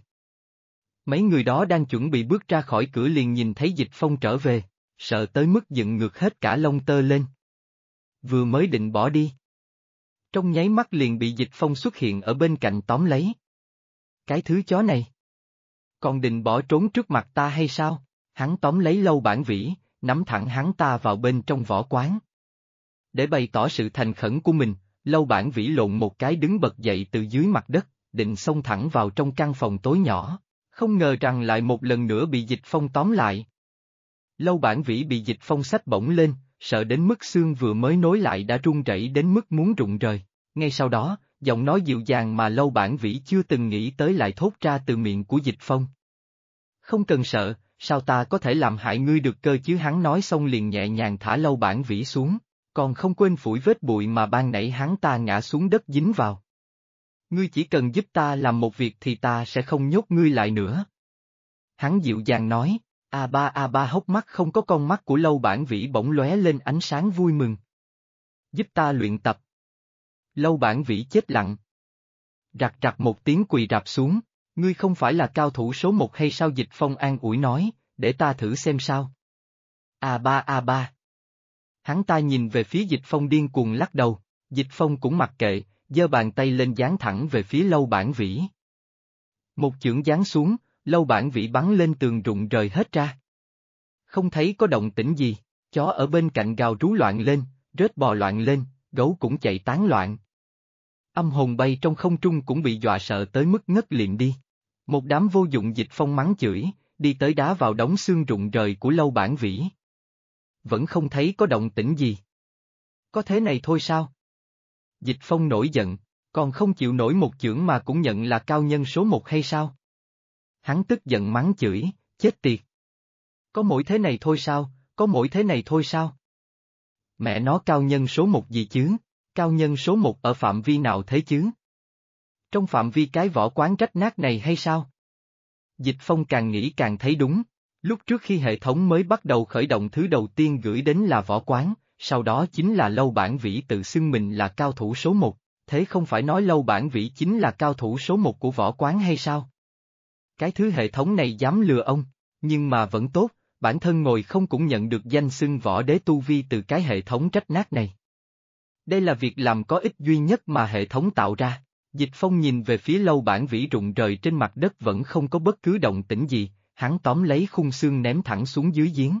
Mấy người đó đang chuẩn bị bước ra khỏi cửa liền nhìn thấy Dịch Phong trở về, sợ tới mức dựng ngược hết cả lông tơ lên. Vừa mới định bỏ đi. Trong nháy mắt liền bị Dịch Phong xuất hiện ở bên cạnh tóm lấy. Cái thứ chó này. Còn định bỏ trốn trước mặt ta hay sao? Hắn tóm lấy Lâu Bản Vĩ, nắm thẳng hắn ta vào bên trong võ quán. Để bày tỏ sự thành khẩn của mình, Lâu Bản Vĩ lộn một cái đứng bật dậy từ dưới mặt đất, định xông thẳng vào trong căn phòng tối nhỏ, không ngờ rằng lại một lần nữa bị Dịch Phong tóm lại. Lâu Bản Vĩ bị Dịch Phong xách bổng lên, sợ đến mức xương vừa mới nối lại đã run rẩy đến mức muốn rụng rời. Ngay sau đó, giọng nói dịu dàng mà Lâu Bản Vĩ chưa từng nghĩ tới lại thốt ra từ miệng của Dịch Phong. Không cần sợ, sao ta có thể làm hại ngươi được cơ chứ? Hắn nói xong liền nhẹ nhàng thả Lâu Bản Vĩ xuống, còn không quên phủi vết bụi mà ban nãy hắn ta ngã xuống đất dính vào. Ngươi chỉ cần giúp ta làm một việc thì ta sẽ không nhốt ngươi lại nữa. Hắn dịu dàng nói, a ba hốc mắt không có con mắt của Lâu Bản Vĩ bỗng lóe lên ánh sáng vui mừng. Giúp ta luyện tập. Lâu Bản Vĩ chết lặng. Rạc rạc một tiếng quỳ rạp xuống, ngươi không phải là cao thủ số một hay sao? Dịch Phong an ủi nói, để ta thử xem sao. A ba. Hắn ta nhìn về phía Dịch Phong điên cuồng lắc đầu, Dịch Phong cũng mặc kệ, giơ bàn tay lên giáng thẳng về phía Lâu Bản Vĩ. Một chưởng giáng xuống, Lâu Bản Vĩ bắn lên tường rụng rời hết ra. Không thấy có động tĩnh gì, chó ở bên cạnh gào rú loạn lên, rết bò loạn lên, gấu cũng chạy tán loạn. Âm hồn bay trong không trung cũng bị dọa sợ tới mức ngất liệm đi. Một đám vô dụng. Dịch Phong mắng chửi, đi tới đá vào đống xương rụng rời của Lâu Bản Vĩ. Vẫn không thấy có động tĩnh gì. Có thế này thôi sao? Dịch Phong nổi giận, còn không chịu nổi một chưởng mà cũng nhận là cao nhân số một hay sao? Hắn tức giận mắng chửi, chết tiệt. Có mỗi thế này thôi sao, có mỗi thế này thôi sao? Mẹ nó cao nhân số một gì chứ, cao nhân số một ở phạm vi nào thế chứ? Trong phạm vi cái võ quán rách nát này hay sao? Dịch Phong càng nghĩ càng thấy đúng, lúc trước khi hệ thống mới bắt đầu khởi động thứ đầu tiên gửi đến là võ quán, sau đó chính là Lâu Bản Vĩ tự xưng mình là cao thủ số một, thế không phải nói Lâu Bản Vĩ chính là cao thủ số một của võ quán hay sao? Cái thứ hệ thống này dám lừa ông, nhưng mà vẫn tốt, bản thân ngồi không cũng nhận được danh xưng võ đế tu vi từ cái hệ thống rách nát này. Đây là việc làm có ích duy nhất mà hệ thống tạo ra. Dịch Phong nhìn về phía Lâu Bản Vĩ rụng rời trên mặt đất vẫn không có bất cứ động tĩnh gì, hắn tóm lấy khung xương ném thẳng xuống dưới giếng.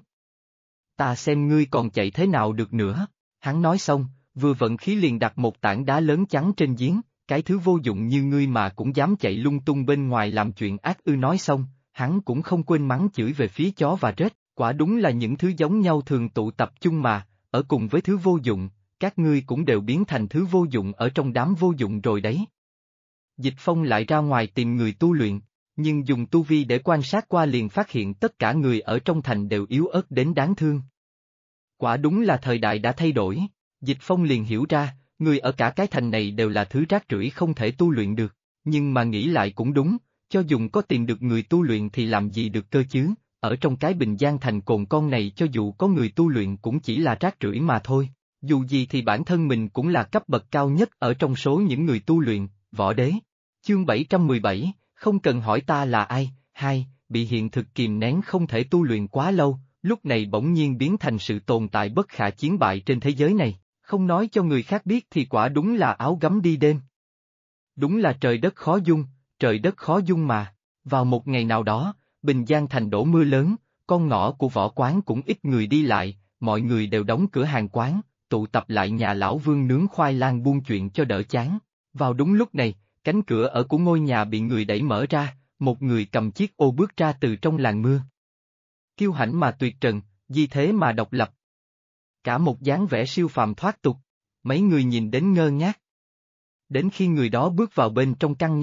Ta xem ngươi còn chạy thế nào được nữa, hắn nói xong, vừa vận khí liền đặt một tảng đá lớn chắn trên giếng, cái thứ vô dụng như ngươi mà cũng dám chạy lung tung bên ngoài làm chuyện ác ư. Nói xong, hắn cũng không quên mắng chửi về phía chó và rết, quả đúng là những thứ giống nhau thường tụ tập chung mà, ở cùng với thứ vô dụng, các ngươi cũng đều biến thành thứ vô dụng ở trong đám vô dụng rồi đấy. Dịch Phong lại ra ngoài tìm người tu luyện, nhưng dùng tu vi để quan sát qua liền phát hiện tất cả người ở trong thành đều yếu ớt đến đáng thương. Quả đúng là thời đại đã thay đổi, Dịch Phong liền hiểu ra, người ở cả cái thành này đều là thứ rác rưởi không thể tu luyện được, nhưng mà nghĩ lại cũng đúng, cho dùng có tìm được người tu luyện thì làm gì được cơ chứ, ở trong cái Bình Giang thành cồn con này cho dù có người tu luyện cũng chỉ là rác rưởi mà thôi, dù gì thì bản thân mình cũng là cấp bậc cao nhất ở trong số những người tu luyện, võ đế. Chương 717, không cần hỏi ta là ai, hai, bị hiện thực kìm nén không thể tu luyện quá lâu, lúc này bỗng nhiên biến thành sự tồn tại bất khả chiến bại trên thế giới này, không nói cho người khác biết thì quả đúng là áo gấm đi đêm. Đúng là trời đất khó dung, trời đất khó dung mà, vào một ngày nào đó, Bình Giang thành đổ mưa lớn, con ngõ của võ quán cũng ít người đi lại, mọi người đều đóng cửa hàng quán, tụ tập lại nhà lão Vương nướng khoai lang buôn chuyện cho đỡ chán. Vào đúng lúc này, cánh cửa ở của ngôi nhà bị người đẩy mở ra, một người cầm chiếc ô bước ra từ trong làn mưa. Kiêu hãnh mà tuyệt trần, di thế mà độc lập. Cả một dáng vẻ siêu phàm thoát tục, mấy người nhìn đến ngơ ngác. Đến khi người đó bước vào bên trong căn nhà,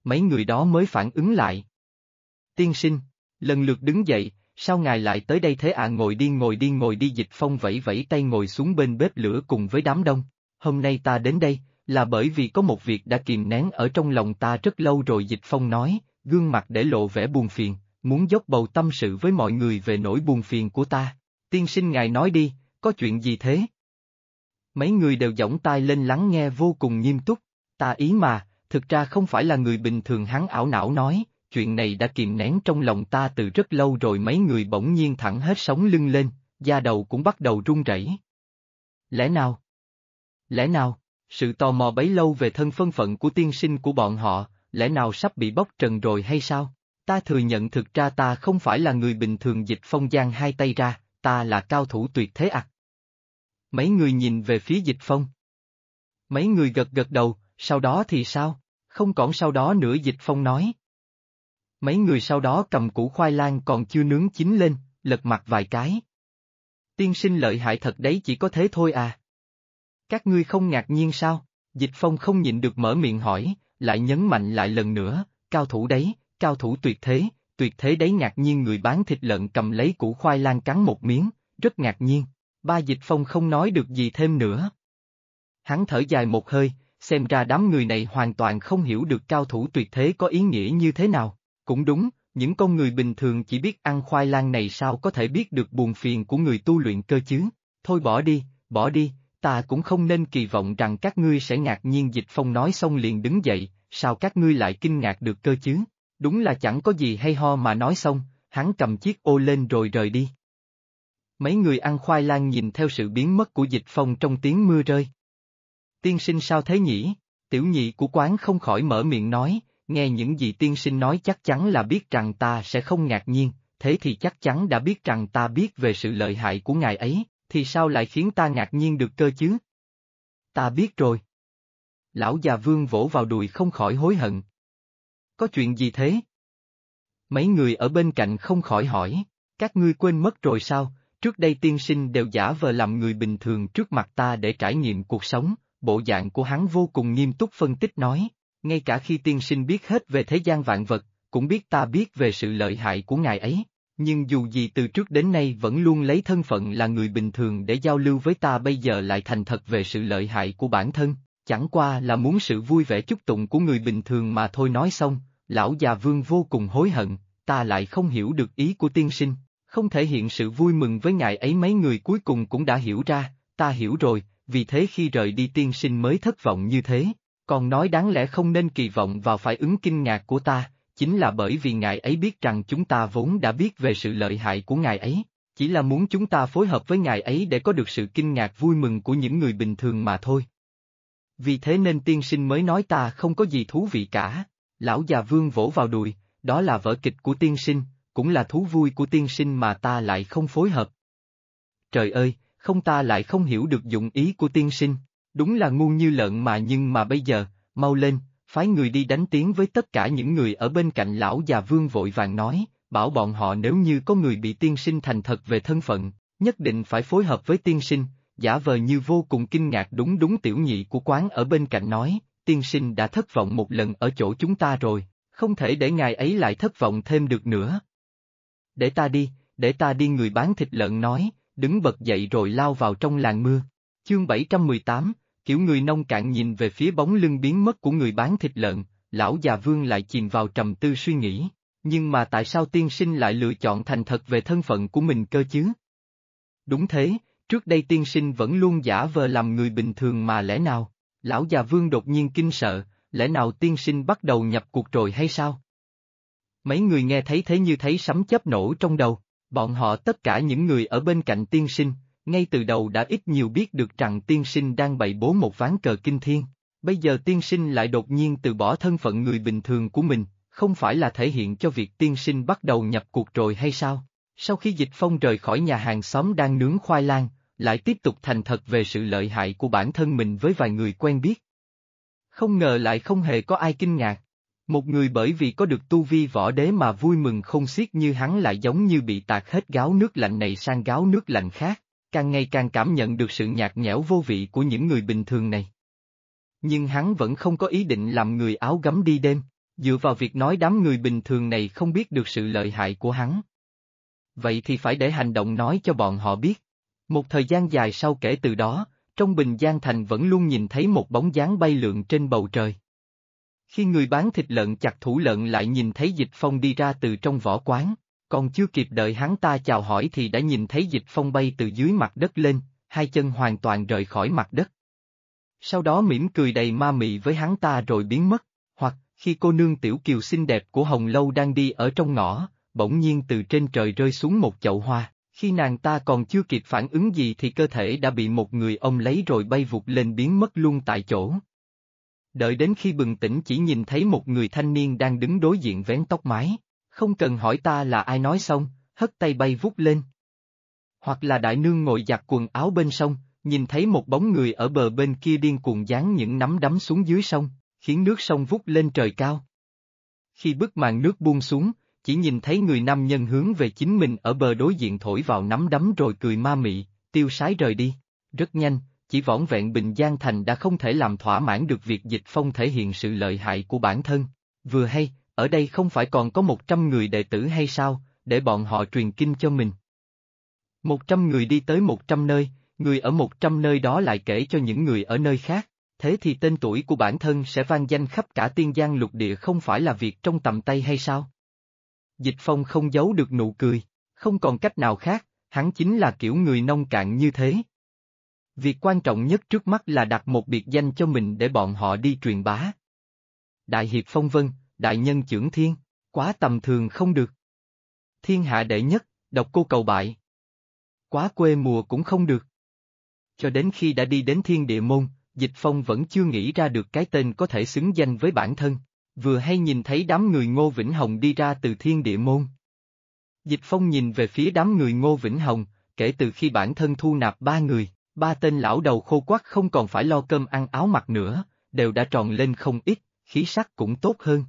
mấy người đó mới phản ứng lại. Tiên sinh, lần lượt đứng dậy, sao ngài lại tới đây thế ạ? Ngồi đi Dịch Phong vẫy vẫy tay ngồi xuống bên bếp lửa cùng với đám đông. Hôm nay ta đến đây, là bởi vì có một việc đã kìm nén ở trong lòng ta rất lâu rồi. Dịch Phong nói, gương mặt để lộ vẻ buồn phiền, muốn dốc bầu tâm sự với mọi người về nỗi buồn phiền của ta. Tiên sinh ngài nói đi, có chuyện gì thế? Mấy người đều giỏng tai lên lắng nghe vô cùng nghiêm túc. Ta ý mà, thực ra không phải là người bình thường, hắn ảo não nói, chuyện này đã kìm nén trong lòng ta từ rất lâu rồi. Mấy người bỗng nhiên thẳng hết sống lưng lên, da đầu cũng bắt đầu run rẩy. Lẽ nào? Lẽ nào? Sự tò mò bấy lâu về thân phân phận của tiên sinh của bọn họ, lẽ nào sắp bị bóc trần rồi hay sao? Ta thừa nhận thực ra ta không phải là người bình thường. Dịch Phong giang hai tay ra, ta là cao thủ tuyệt thế ạ. Mấy người nhìn về phía Dịch Phong. Mấy người gật gật đầu, sau đó thì sao? Không còn sau đó nữa. Dịch Phong nói. Mấy người sau đó cầm củ khoai lang còn chưa nướng chín lên, lật mặt vài cái. Tiên sinh lợi hại thật đấy, chỉ có thế thôi à? Các ngươi không ngạc nhiên sao? Dịch Phong không nhịn được mở miệng hỏi, lại nhấn mạnh lại lần nữa, cao thủ đấy, cao thủ tuyệt thế đấy. Ngạc nhiên người bán thịt lợn cầm lấy củ khoai lang cắn một miếng, rất ngạc nhiên. Ba Dịch Phong không nói được gì thêm nữa. Hắn thở dài một hơi, xem ra đám người này hoàn toàn không hiểu được cao thủ tuyệt thế có ý nghĩa như thế nào. Cũng đúng, những con người bình thường chỉ biết ăn khoai lang này sao có thể biết được buồn phiền của người tu luyện cơ chứ? Thôi bỏ đi, ta cũng không nên kỳ vọng rằng các ngươi sẽ ngạc nhiên. Dịch Phong nói xong liền đứng dậy, sao các ngươi lại kinh ngạc được cơ chứ? Đúng là chẳng có gì hay ho mà. Nói xong, hắn cầm chiếc ô lên rồi rời đi. Mấy người ăn khoai lang nhìn theo sự biến mất của Dịch Phong trong tiếng mưa rơi. Tiên sinh sao thế nhỉ? Tiểu nhị của quán không khỏi mở miệng nói, nghe những gì tiên sinh nói chắc chắn là biết rằng ta sẽ không ngạc nhiên, thế thì chắc chắn đã biết rằng ta biết về sự lợi hại của ngài ấy, thì sao lại khiến ta ngạc nhiên được cơ chứ? Ta biết rồi. Lão già Vương vỗ vào đùi không khỏi hối hận. Có chuyện gì thế? Mấy người ở bên cạnh không khỏi hỏi, các ngươi quên mất rồi sao? Trước đây tiên sinh đều giả vờ làm người bình thường trước mặt ta để trải nghiệm cuộc sống. Bộ dạng của hắn vô cùng nghiêm túc phân tích nói, ngay cả khi tiên sinh biết hết về thế gian vạn vật, cũng biết ta biết về sự lợi hại của ngài ấy, nhưng dù gì từ trước đến nay vẫn luôn lấy thân phận là người bình thường để giao lưu với ta, bây giờ lại thành thật về sự lợi hại của bản thân, chẳng qua là muốn sự vui vẻ chúc tụng của người bình thường mà thôi. Nói xong, lão già Vương vô cùng hối hận, ta lại không hiểu được ý của tiên sinh, không thể hiện sự vui mừng với ngài ấy. Mấy người cuối cùng cũng đã hiểu ra, ta hiểu rồi. Vì thế khi rời đi tiên sinh mới thất vọng như thế, còn nói đáng lẽ không nên kỳ vọng vào phản ứng kinh ngạc của ta, chính là bởi vì ngài ấy biết rằng chúng ta vốn đã biết về sự lợi hại của ngài ấy, chỉ là muốn chúng ta phối hợp với ngài ấy để có được sự kinh ngạc vui mừng của những người bình thường mà thôi. Vì thế nên tiên sinh mới nói ta không có gì thú vị cả. Lão già Vương vỗ vào đùi, đó là vở kịch của tiên sinh, cũng là thú vui của tiên sinh mà ta lại không phối hợp. Trời ơi! Không, ta lại không hiểu được dụng ý của tiên sinh, đúng là ngu như lợn mà. Nhưng mà bây giờ, mau lên, phái người đi đánh tiếng với tất cả những người ở bên cạnh. Lão già Vương vội vàng nói, bảo bọn họ nếu như có người bị tiên sinh thành thật về thân phận, nhất định phải phối hợp với tiên sinh, giả vờ như vô cùng kinh ngạc. Đúng. Tiểu nhị của quán ở bên cạnh nói, tiên sinh đã thất vọng một lần ở chỗ chúng ta rồi, không thể để ngài ấy lại thất vọng thêm được nữa. Để ta đi. Người bán thịt lợn nói, đứng bật dậy rồi lao vào trong làn mưa. Chương 718, kiểu người nông cạn nhìn về phía bóng lưng biến mất của người bán thịt lợn, lão già Vương lại chìm vào trầm tư suy nghĩ, nhưng mà tại sao tiên sinh lại lựa chọn thành thật về thân phận của mình cơ chứ? Đúng thế, trước đây tiên sinh vẫn luôn giả vờ làm người bình thường mà. Lẽ nào? Lão già Vương đột nhiên kinh sợ, lẽ nào tiên sinh bắt đầu nhập cuộc rồi hay sao? Mấy người nghe thấy thế như thấy sấm chớp nổ trong đầu. Bọn họ tất cả những người ở bên cạnh tiên sinh, ngay từ đầu đã ít nhiều biết được rằng tiên sinh đang bày bố một ván cờ kinh thiên. Bây giờ tiên sinh lại đột nhiên từ bỏ thân phận người bình thường của mình, không phải là thể hiện cho việc tiên sinh bắt đầu nhập cuộc rồi hay sao? Sau khi Dịch Phong rời khỏi nhà hàng xóm đang nướng khoai lang, lại tiếp tục thành thật về sự lợi hại của bản thân mình với vài người quen biết. Không ngờ lại không hề có ai kinh ngạc. Một người bởi vì có được tu vi võ đế mà vui mừng không xiết như hắn lại giống như bị tạt hết gáo nước lạnh này sang gáo nước lạnh khác, càng ngày càng cảm nhận được sự nhạt nhẽo vô vị của những người bình thường này. Nhưng hắn vẫn không có ý định làm người áo gấm đi đêm, Dựa vào việc nói đám người bình thường này không biết được sự lợi hại của hắn. Vậy thì phải để hành động nói cho bọn họ biết. Một thời gian dài sau kể từ đó, trong Bình Giang Thành vẫn luôn nhìn thấy một bóng dáng bay lượn trên bầu trời. Khi người bán thịt lợn chặt thủ lợn lại nhìn thấy Dịch Phong đi ra từ trong võ quán, còn chưa kịp đợi hắn ta chào hỏi thì đã nhìn thấy Dịch Phong bay từ dưới mặt đất lên, hai chân hoàn toàn rời khỏi mặt đất. Sau đó mỉm cười đầy ma mị với hắn ta rồi biến mất, hoặc khi cô nương Tiểu Kiều xinh đẹp của Hồng Lâu đang đi ở trong ngõ, bỗng nhiên từ trên trời rơi xuống một chậu hoa, khi nàng ta còn chưa kịp phản ứng gì thì cơ thể đã bị một người ôm lấy rồi bay vụt lên biến mất luôn tại chỗ. Đợi đến khi bừng tỉnh chỉ nhìn thấy một người thanh niên đang đứng đối diện vén tóc mái, không cần hỏi ta là ai nói xong, hất tay bay vút lên. Hoặc là đại nương ngồi giặt quần áo bên sông, nhìn thấy một bóng người ở bờ bên kia điên cuồng giáng những nắm đấm xuống dưới sông, khiến nước sông vút lên trời cao. Khi bức màn nước buông xuống, chỉ nhìn thấy người nam nhân hướng về chính mình ở bờ đối diện thổi vào nắm đấm rồi cười ma mị, tiêu sái rời đi. Rất nhanh, chỉ vỏn vẹn Bình Giang Thành đã không thể làm thỏa mãn được việc Dịch Phong thể hiện sự lợi hại của bản thân. Vừa hay, ở đây không phải còn có 100 người đệ tử hay sao, để bọn họ truyền kinh cho mình. 100 người đi tới 100 nơi, người ở 100 nơi đó lại kể cho những người ở nơi khác, thế thì tên tuổi của bản thân sẽ vang danh khắp cả Tiên Giang lục địa không phải là việc trong tầm tay hay sao? Dịch Phong không giấu được nụ cười, không còn cách nào khác, hắn chính là kiểu người nông cạn như thế. Việc quan trọng nhất trước mắt là đặt một biệt danh cho mình để bọn họ đi truyền bá. Đại hiệp phong vân, đại nhân chưởng thiên, quá tầm thường không được. Thiên hạ đệ nhất, độc cô cầu bại. Quá quê mùa cũng không được. Cho đến khi đã đi đến Thiên Địa Môn, Dịch Phong vẫn chưa nghĩ ra được cái tên có thể xứng danh với bản thân, vừa hay nhìn thấy đám người Ngô Vĩnh Hồng đi ra từ Thiên Địa Môn. Dịch Phong nhìn về phía đám người Ngô Vĩnh Hồng, kể từ khi bản thân thu nạp 3 người, 3 tên lão đầu khô quắc không còn phải lo cơm ăn áo mặc nữa, đều đã tròn lên không ít, khí sắc cũng tốt hơn.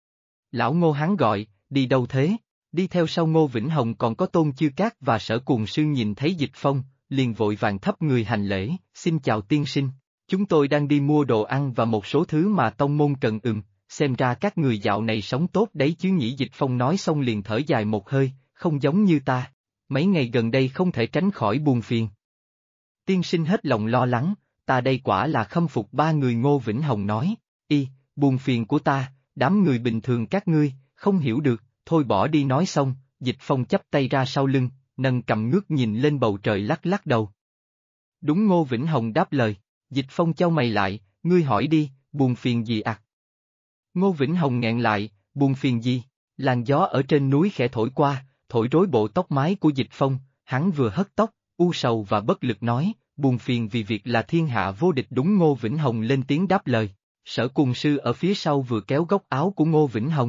Lão Ngô hắn gọi, đi đâu thế? Đi theo sau Ngô Vĩnh Hồng còn có Tôn Chư Cát và Sở Cuồng Sư nhìn thấy Dịch Phong, liền vội vàng thấp người hành lễ, xin chào tiên sinh. Chúng tôi đang đi mua đồ ăn và một số thứ mà tông môn cần xem ra các người dạo này sống tốt đấy chứ nhỉ. Dịch Phong nói xong liền thở dài một hơi, không giống như ta, mấy ngày gần đây không thể tránh khỏi buồn phiền. Tiên sinh hết lòng lo lắng, ta đây quả là khâm phục 3 người. Ngô Vĩnh Hồng nói, buồn phiền của ta, đám người bình thường các ngươi, không hiểu được, thôi bỏ đi. Nói xong, Dịch Phong chắp tay ra sau lưng, nâng cầm ngước nhìn lên bầu trời lắc lắc đầu. Đúng. Ngô Vĩnh Hồng đáp lời. Dịch Phong chau mày lại, ngươi hỏi đi, buồn phiền gì à? Ngô Vĩnh Hồng nghẹn lại, buồn phiền gì? Làn gió ở trên núi khẽ thổi qua, thổi rối bộ tóc mái của Dịch Phong, hắn vừa hất tóc, u sầu và bất lực nói, buồn phiền vì việc là thiên hạ vô địch. Đúng. Ngô Vĩnh Hồng lên tiếng đáp lời, Sở Cuồng Sư ở phía sau vừa kéo góc áo của Ngô Vĩnh Hồng.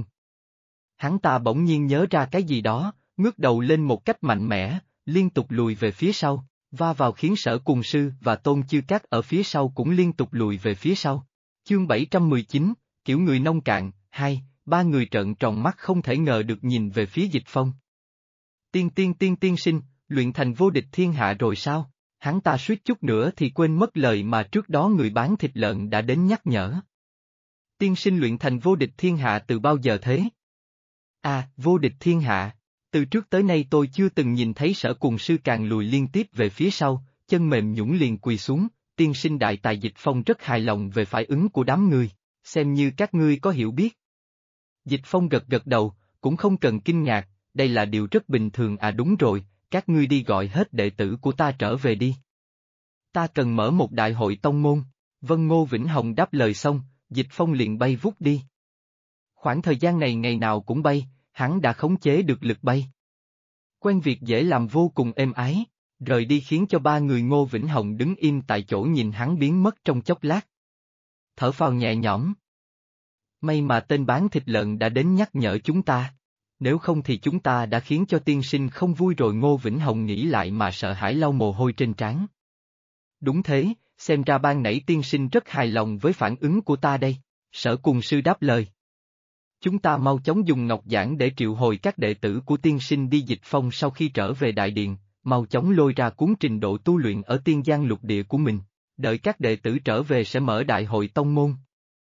Hắn ta bỗng nhiên nhớ ra cái gì đó, ngước đầu lên một cách mạnh mẽ, liên tục lùi về phía sau, va vào khiến Sở Cuồng Sư và Tôn Chư Cát ở phía sau cũng liên tục lùi về phía sau. Chương 719, kiểu người nông cạn, 2, 3 người trợn tròn mắt không thể ngờ được nhìn về phía Dịch Phong. Tiên sinh, luyện thành vô địch thiên hạ rồi sao? Hắn ta suýt chút nữa thì quên mất lời mà trước đó người bán thịt lợn đã đến nhắc nhở. Tiên sinh luyện thành vô địch thiên hạ từ bao giờ thế? À, vô địch thiên hạ. Từ trước tới nay tôi chưa từng nhìn thấy Sở Cuồng Sư càng lùi liên tiếp về phía sau, chân mềm nhũn liền quỳ xuống. Tiên sinh đại tài. Dịch Phong rất hài lòng về phản ứng của đám người, xem như các ngươi có hiểu biết. Dịch Phong gật gật đầu, cũng không cần kinh ngạc, đây là điều rất bình thường. À đúng rồi, các ngươi đi gọi hết đệ tử của ta trở về đi. Ta cần mở một đại hội tông môn. Vân. Ngô Vĩnh Hồng đáp lời xong, Dịch Phong liền bay vút đi. Khoảng thời gian này ngày nào cũng bay, hắn đã khống chế được lực bay. Quen việc dễ làm vô cùng êm ái, rời đi khiến cho 3 người Ngô Vĩnh Hồng đứng im tại chỗ nhìn hắn biến mất trong chốc lát. Thở phào nhẹ nhõm. May mà tên bán thịt lợn đã đến nhắc nhở chúng ta. Nếu không thì chúng ta đã khiến cho tiên sinh không vui rồi. Ngô Vĩnh Hồng nghĩ lại mà sợ hãi lau mồ hôi trên trán. Đúng thế, xem ra ban nãy tiên sinh rất hài lòng với phản ứng của ta đây. Sở Cuồng Sư đáp lời. Chúng ta mau chóng dùng ngọc giản để triệu hồi các đệ tử của tiên sinh đi. Dịch Phong sau khi trở về đại điện, mau chóng lôi ra cuốn trình độ tu luyện ở Tiên Giang lục địa của mình, đợi các đệ tử trở về sẽ mở đại hội tông môn.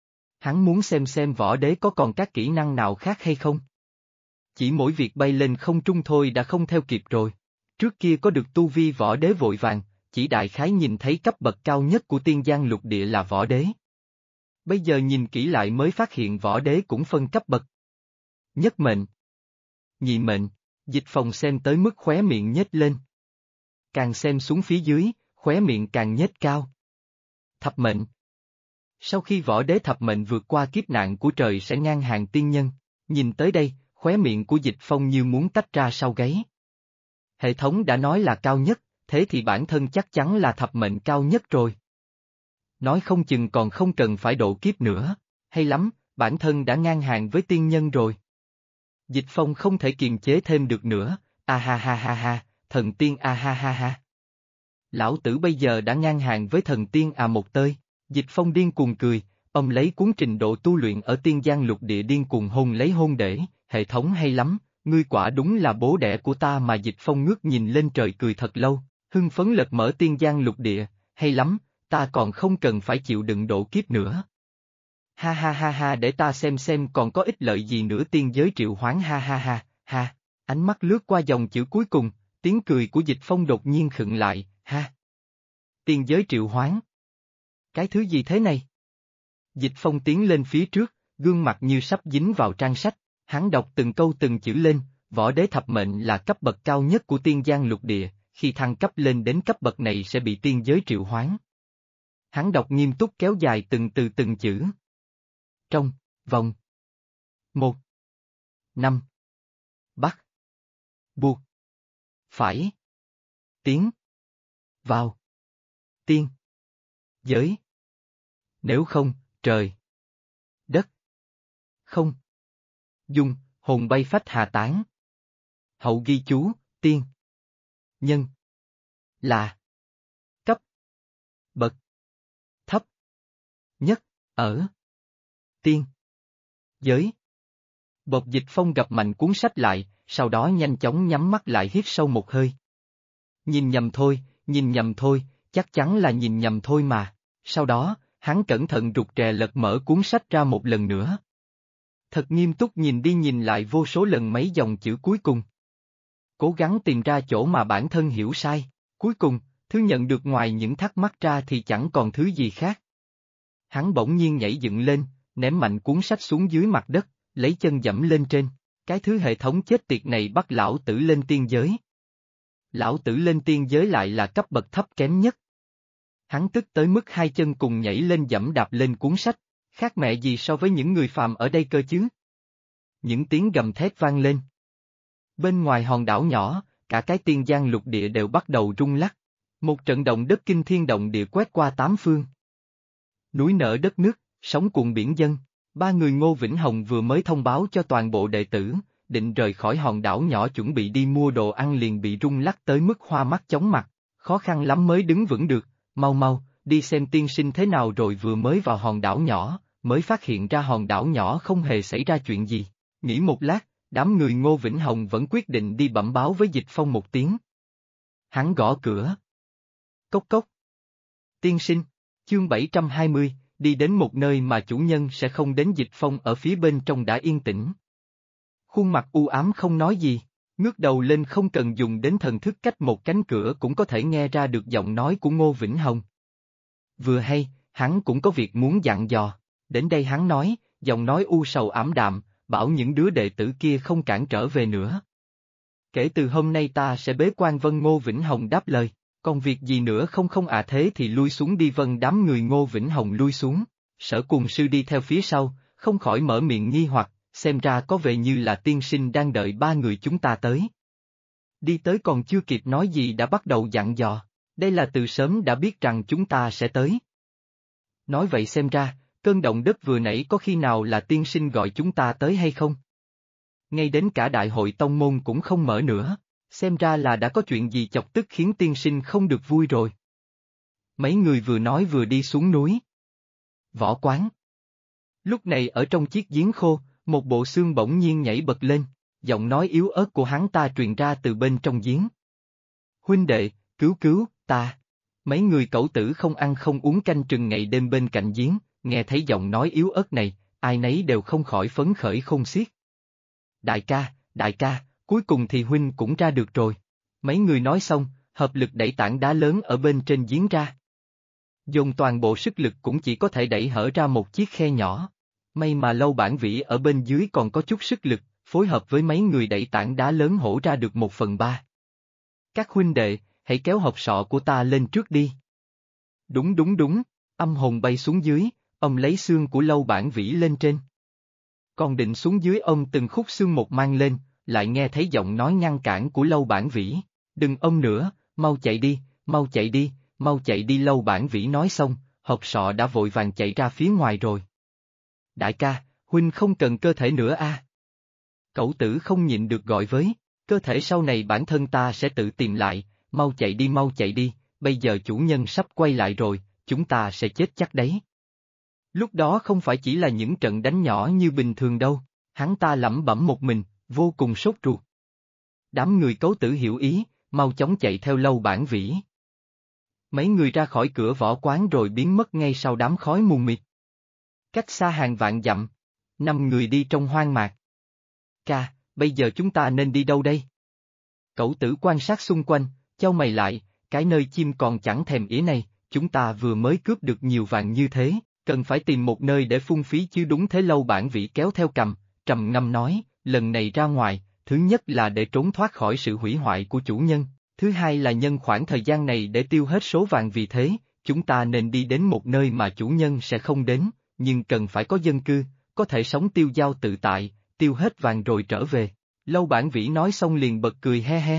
Hắn muốn xem võ đế có còn các kỹ năng nào khác hay không. Chỉ mỗi việc bay lên không trung thôi đã không theo kịp rồi. Trước kia có được tu vi võ đế vội vàng, chỉ đại khái nhìn thấy cấp bậc cao nhất của tiên giang lục địa là võ đế. Bây giờ nhìn kỹ lại mới phát hiện võ đế cũng phân cấp bậc. Nhất mệnh, nhị mệnh, Dịch Phong xem tới mức khóe miệng nhếch lên. Càng xem xuống phía dưới, khóe miệng càng nhếch cao. Thập mệnh. Sau khi võ đế thập mệnh vượt qua kiếp nạn của trời sẽ ngang hàng tiên nhân, nhìn tới đây, khóe miệng của Dịch Phong như muốn tách ra sau gáy. Hệ thống đã nói là cao nhất, thế thì bản thân chắc chắn là thập mệnh cao nhất rồi. Nói không chừng còn không cần phải độ kiếp nữa, hay lắm, bản thân đã ngang hàng với tiên nhân rồi. Dịch Phong không thể kiềm chế thêm được nữa, a ha ha ha ha, thần tiên a ha ha ha. Lão tử bây giờ đã ngang hàng với thần tiên à một tơi, Dịch Phong điên cuồng cười, ông lấy cuốn trình độ tu luyện ở tiên giang lục địa điên cuồng hôn lấy hôn để, hệ thống hay lắm, ngươi quả đúng là bố đẻ của ta mà Dịch Phong ngước nhìn lên trời cười thật lâu, hưng phấn lật mở tiên giang lục địa, hay lắm, ta còn không cần phải chịu đựng độ kiếp nữa. Ha ha ha ha để ta xem còn có ích lợi gì nữa tiên giới triệu hoán ha ha ha, ha, ánh mắt lướt qua dòng chữ cuối cùng, tiếng cười của Dịch Phong đột nhiên khựng lại, ha. Tiên giới triệu hoán. Cái thứ gì thế này? Dịch Phong tiến lên phía trước, gương mặt như sắp dính vào trang sách, hắn đọc từng câu từng chữ lên, võ đế thập mệnh là cấp bậc cao nhất của tiên giang lục địa, khi thăng cấp lên đến cấp bậc này sẽ bị tiên giới triệu hoán. Hắn đọc nghiêm túc kéo dài từng từ từng chữ. Trong, vòng. 1. 5. Bắt. Buộc. Phải. Tiến. Vào. Tiên. Giới. Nếu không, trời. Đất. Không. Dung, hồn bay phách hà tán. Hậu ghi chú, tiên. Nhân. Là. Cấp. Bậc. Thấp. Nhất, ở. Tiên. Giới. Bộc Dịch Phong gập mạnh cuốn sách lại, sau đó nhanh chóng nhắm mắt lại hít sâu một hơi. Nhìn nhầm thôi, chắc chắn là nhìn nhầm thôi mà. Sau đó, hắn cẩn thận rụt rè lật mở cuốn sách ra một lần nữa. Thật nghiêm túc nhìn đi nhìn lại vô số lần mấy dòng chữ cuối cùng. Cố gắng tìm ra chỗ mà bản thân hiểu sai, cuối cùng, thứ nhận được ngoài những thắc mắc ra thì chẳng còn thứ gì khác. Hắn bỗng nhiên nhảy dựng lên, ném mạnh cuốn sách xuống dưới mặt đất, lấy chân dẫm lên trên. Cái thứ hệ thống chết tiệt này bắt lão tử lên tiên giới. Lão tử lên tiên giới lại là cấp bậc thấp kém nhất. Hắn tức tới mức hai chân cùng nhảy lên dẫm đạp lên cuốn sách, khác mẹ gì so với những người phàm ở đây cơ chứ. Những tiếng gầm thét vang lên. Bên ngoài hòn đảo nhỏ, cả cái tiên giang lục địa đều bắt đầu rung lắc. Một trận động đất kinh thiên động địa quét qua tám phương. Núi nở đất nước, sóng cuồn biển dâng. Ba người Ngô Vĩnh Hồng vừa mới thông báo cho toàn bộ đệ tử, định rời khỏi hòn đảo nhỏ chuẩn bị đi mua đồ ăn liền bị rung lắc tới mức hoa mắt chóng mặt, khó khăn lắm mới đứng vững được, mau, đi xem tiên sinh thế nào rồi vừa mới vào hòn đảo nhỏ, mới phát hiện ra hòn đảo nhỏ không hề xảy ra chuyện gì. Nghĩ một lát, đám người Ngô Vĩnh Hồng vẫn quyết định đi bẩm báo với Dịch Phong một tiếng. Hắn gõ cửa. Cốc cốc. Tiên sinh, chương 720. Đi đến một nơi mà chủ nhân sẽ không đến. Dịch Phong ở phía bên trong đã yên tĩnh. Khuôn mặt u ám không nói gì, ngước đầu lên không cần dùng đến thần thức cách một cánh cửa cũng có thể nghe ra được giọng nói của Ngô Vĩnh Hồng. Vừa hay, hắn cũng có việc muốn dặn dò, đến đây hắn nói, giọng nói u sầu ảm đạm, bảo những đứa đệ tử kia không cản trở về nữa. Kể từ hôm nay ta sẽ bế quan vân. Ngô Vĩnh Hồng đáp lời. Còn việc gì nữa không thế thì lui xuống đi. Vân. Đám người Ngô Vĩnh Hồng lui xuống, Sở Cùng Sư đi theo phía sau, không khỏi mở miệng nghi hoặc, xem ra có vẻ như là tiên sinh đang đợi ba người chúng ta tới. Đi tới còn chưa kịp nói gì đã bắt đầu dặn dò, đây là từ sớm đã biết rằng chúng ta sẽ tới. Nói vậy xem ra, cơn động đất vừa nãy có khi nào là tiên sinh gọi chúng ta tới hay không? Ngay đến cả đại hội tông môn cũng không mở nữa. Xem ra là đã có chuyện gì chọc tức khiến tiên sinh không được vui rồi. Mấy người vừa nói vừa đi xuống núi. Võ Quán. Lúc này ở trong chiếc giếng khô, một bộ xương bỗng nhiên nhảy bật lên, giọng nói yếu ớt của hắn ta truyền ra từ bên trong giếng. Huynh đệ, cứu ta. Mấy người cẩu tử không ăn không uống canh chừng ngày đêm bên cạnh giếng, nghe thấy giọng nói yếu ớt này, ai nấy đều không khỏi phấn khởi khôn xiết. Đại ca, cuối cùng thì huynh cũng ra được rồi. Mấy người nói xong, hợp lực đẩy tảng đá lớn ở bên trên giếng ra. Dồn toàn bộ sức lực cũng chỉ có thể đẩy hở ra một chiếc khe nhỏ. May mà Lâu Bản Vĩ ở bên dưới còn có chút sức lực, phối hợp với mấy người đẩy tảng đá lớn hổ ra được 1/3. Các huynh đệ, hãy kéo hộp sọ của ta lên trước đi. Đúng, âm hồn bay xuống dưới, ông lấy xương của Lâu Bản Vĩ lên trên. Còn định xuống dưới ông từng khúc xương một mang lên, lại nghe thấy giọng nói ngăn cản của Lâu Bản Vĩ. Đừng ôm nữa, mau chạy đi, mau chạy đi, mau chạy đi. Lâu Bản Vĩ nói xong, hộp sọ đã vội vàng chạy ra phía ngoài rồi. Đại ca, huynh không cần cơ thể nữa a. Cẩu Tử không nhịn được gọi với, cơ thể sau này bản thân ta sẽ tự tìm lại, mau chạy đi, bây giờ chủ nhân sắp quay lại rồi, chúng ta sẽ chết chắc đấy. Lúc đó không phải chỉ là những trận đánh nhỏ như bình thường đâu, hắn ta lẩm bẩm một mình, vô cùng sốt ruột. Đám người Cẩu Tử hiểu ý, mau chóng chạy theo Lâu Bản Vĩ. Mấy người ra khỏi cửa võ quán rồi biến mất ngay sau đám khói mù mịt. Cách xa hàng vạn dặm, 5 người đi trong hoang mạc. Ca, bây giờ chúng ta nên đi đâu đây? Cẩu Tử quan sát xung quanh, chau mày lại, cái nơi chim còn chẳng thèm ỉa này, chúng ta vừa mới cướp được nhiều vàng như thế, cần phải tìm một nơi để phung phí chứ. Đúng thế. Lâu Bản Vĩ kéo theo cằm, trầm ngâm nói, lần này ra ngoài, thứ nhất là để trốn thoát khỏi sự hủy hoại của chủ nhân, thứ hai là nhân khoảng thời gian này để tiêu hết số vàng. Vì thế, chúng ta nên đi đến một nơi mà chủ nhân sẽ không đến, nhưng cần phải có dân cư, có thể sống tiêu dao tự tại, tiêu hết vàng rồi trở về. Lâu Bản Vĩ nói xong liền bật cười he he.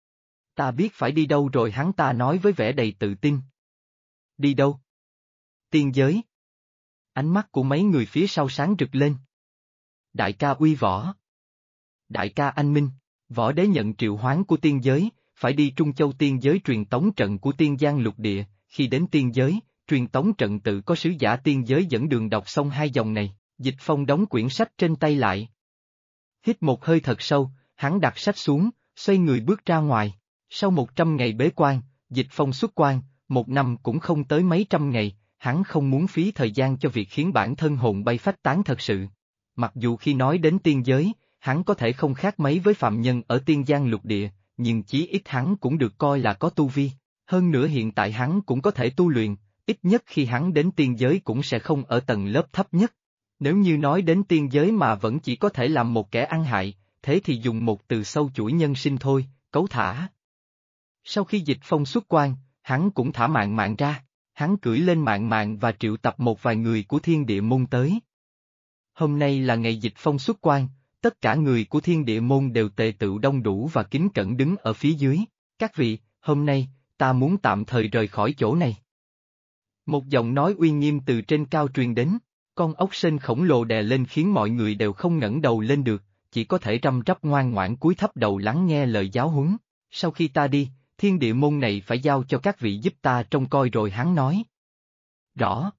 Ta biết phải đi đâu rồi, hắn ta nói với vẻ đầy tự tin. Đi đâu? Tiên giới. Ánh mắt của mấy người phía sau sáng rực lên. Đại ca uy võ. Đại ca anh minh, võ đế nhận triệu hoán của tiên giới, phải đi Trung Châu tiên giới truyền tống trận của tiên giang lục địa, khi đến tiên giới, truyền tống trận tự có sứ giả tiên giới dẫn đường. Đọc xong 2 dòng này, Dịch Phong đóng quyển sách trên tay lại. Hít một hơi thật sâu, hắn đặt sách xuống, xoay người bước ra ngoài. Sau 100 ngày bế quan, Dịch Phong xuất quan, 1 năm cũng không tới mấy trăm ngày, hắn không muốn phí thời gian cho việc khiến bản thân hồn bay phách tán thật sự. Mặc dù khi nói đến tiên giới, hắn có thể không khác mấy với phạm nhân ở tiên giang lục địa, nhưng chí ít hắn cũng được coi là có tu vi. Hơn nữa hiện tại hắn cũng có thể tu luyện, ít nhất khi hắn đến tiên giới cũng sẽ không ở tầng lớp thấp nhất. Nếu như nói đến tiên giới mà vẫn chỉ có thể làm một kẻ ăn hại, thế thì dùng một từ sâu chuỗi nhân sinh thôi, cấu thả. Sau khi Dịch Phong xuất quan, hắn cũng thả Mạn Mạn ra, hắn cưỡi lên Mạn Mạn và triệu tập một vài người của Thiên Địa Môn tới. Hôm nay là ngày Dịch Phong xuất quan, tất cả người của Thiên Địa Môn đều tề tựu đông đủ và kính cẩn đứng ở phía dưới. Các vị, hôm nay, ta muốn tạm thời rời khỏi chỗ này. Một giọng nói uy nghiêm từ trên cao truyền đến, con ốc sên khổng lồ đè lên khiến mọi người đều không ngẩng đầu lên được, chỉ có thể răm rắp ngoan ngoãn cúi thấp đầu lắng nghe lời giáo huấn. Sau khi ta đi, Thiên Địa Môn này phải giao cho các vị giúp ta trông coi rồi, hắn nói. Rõ.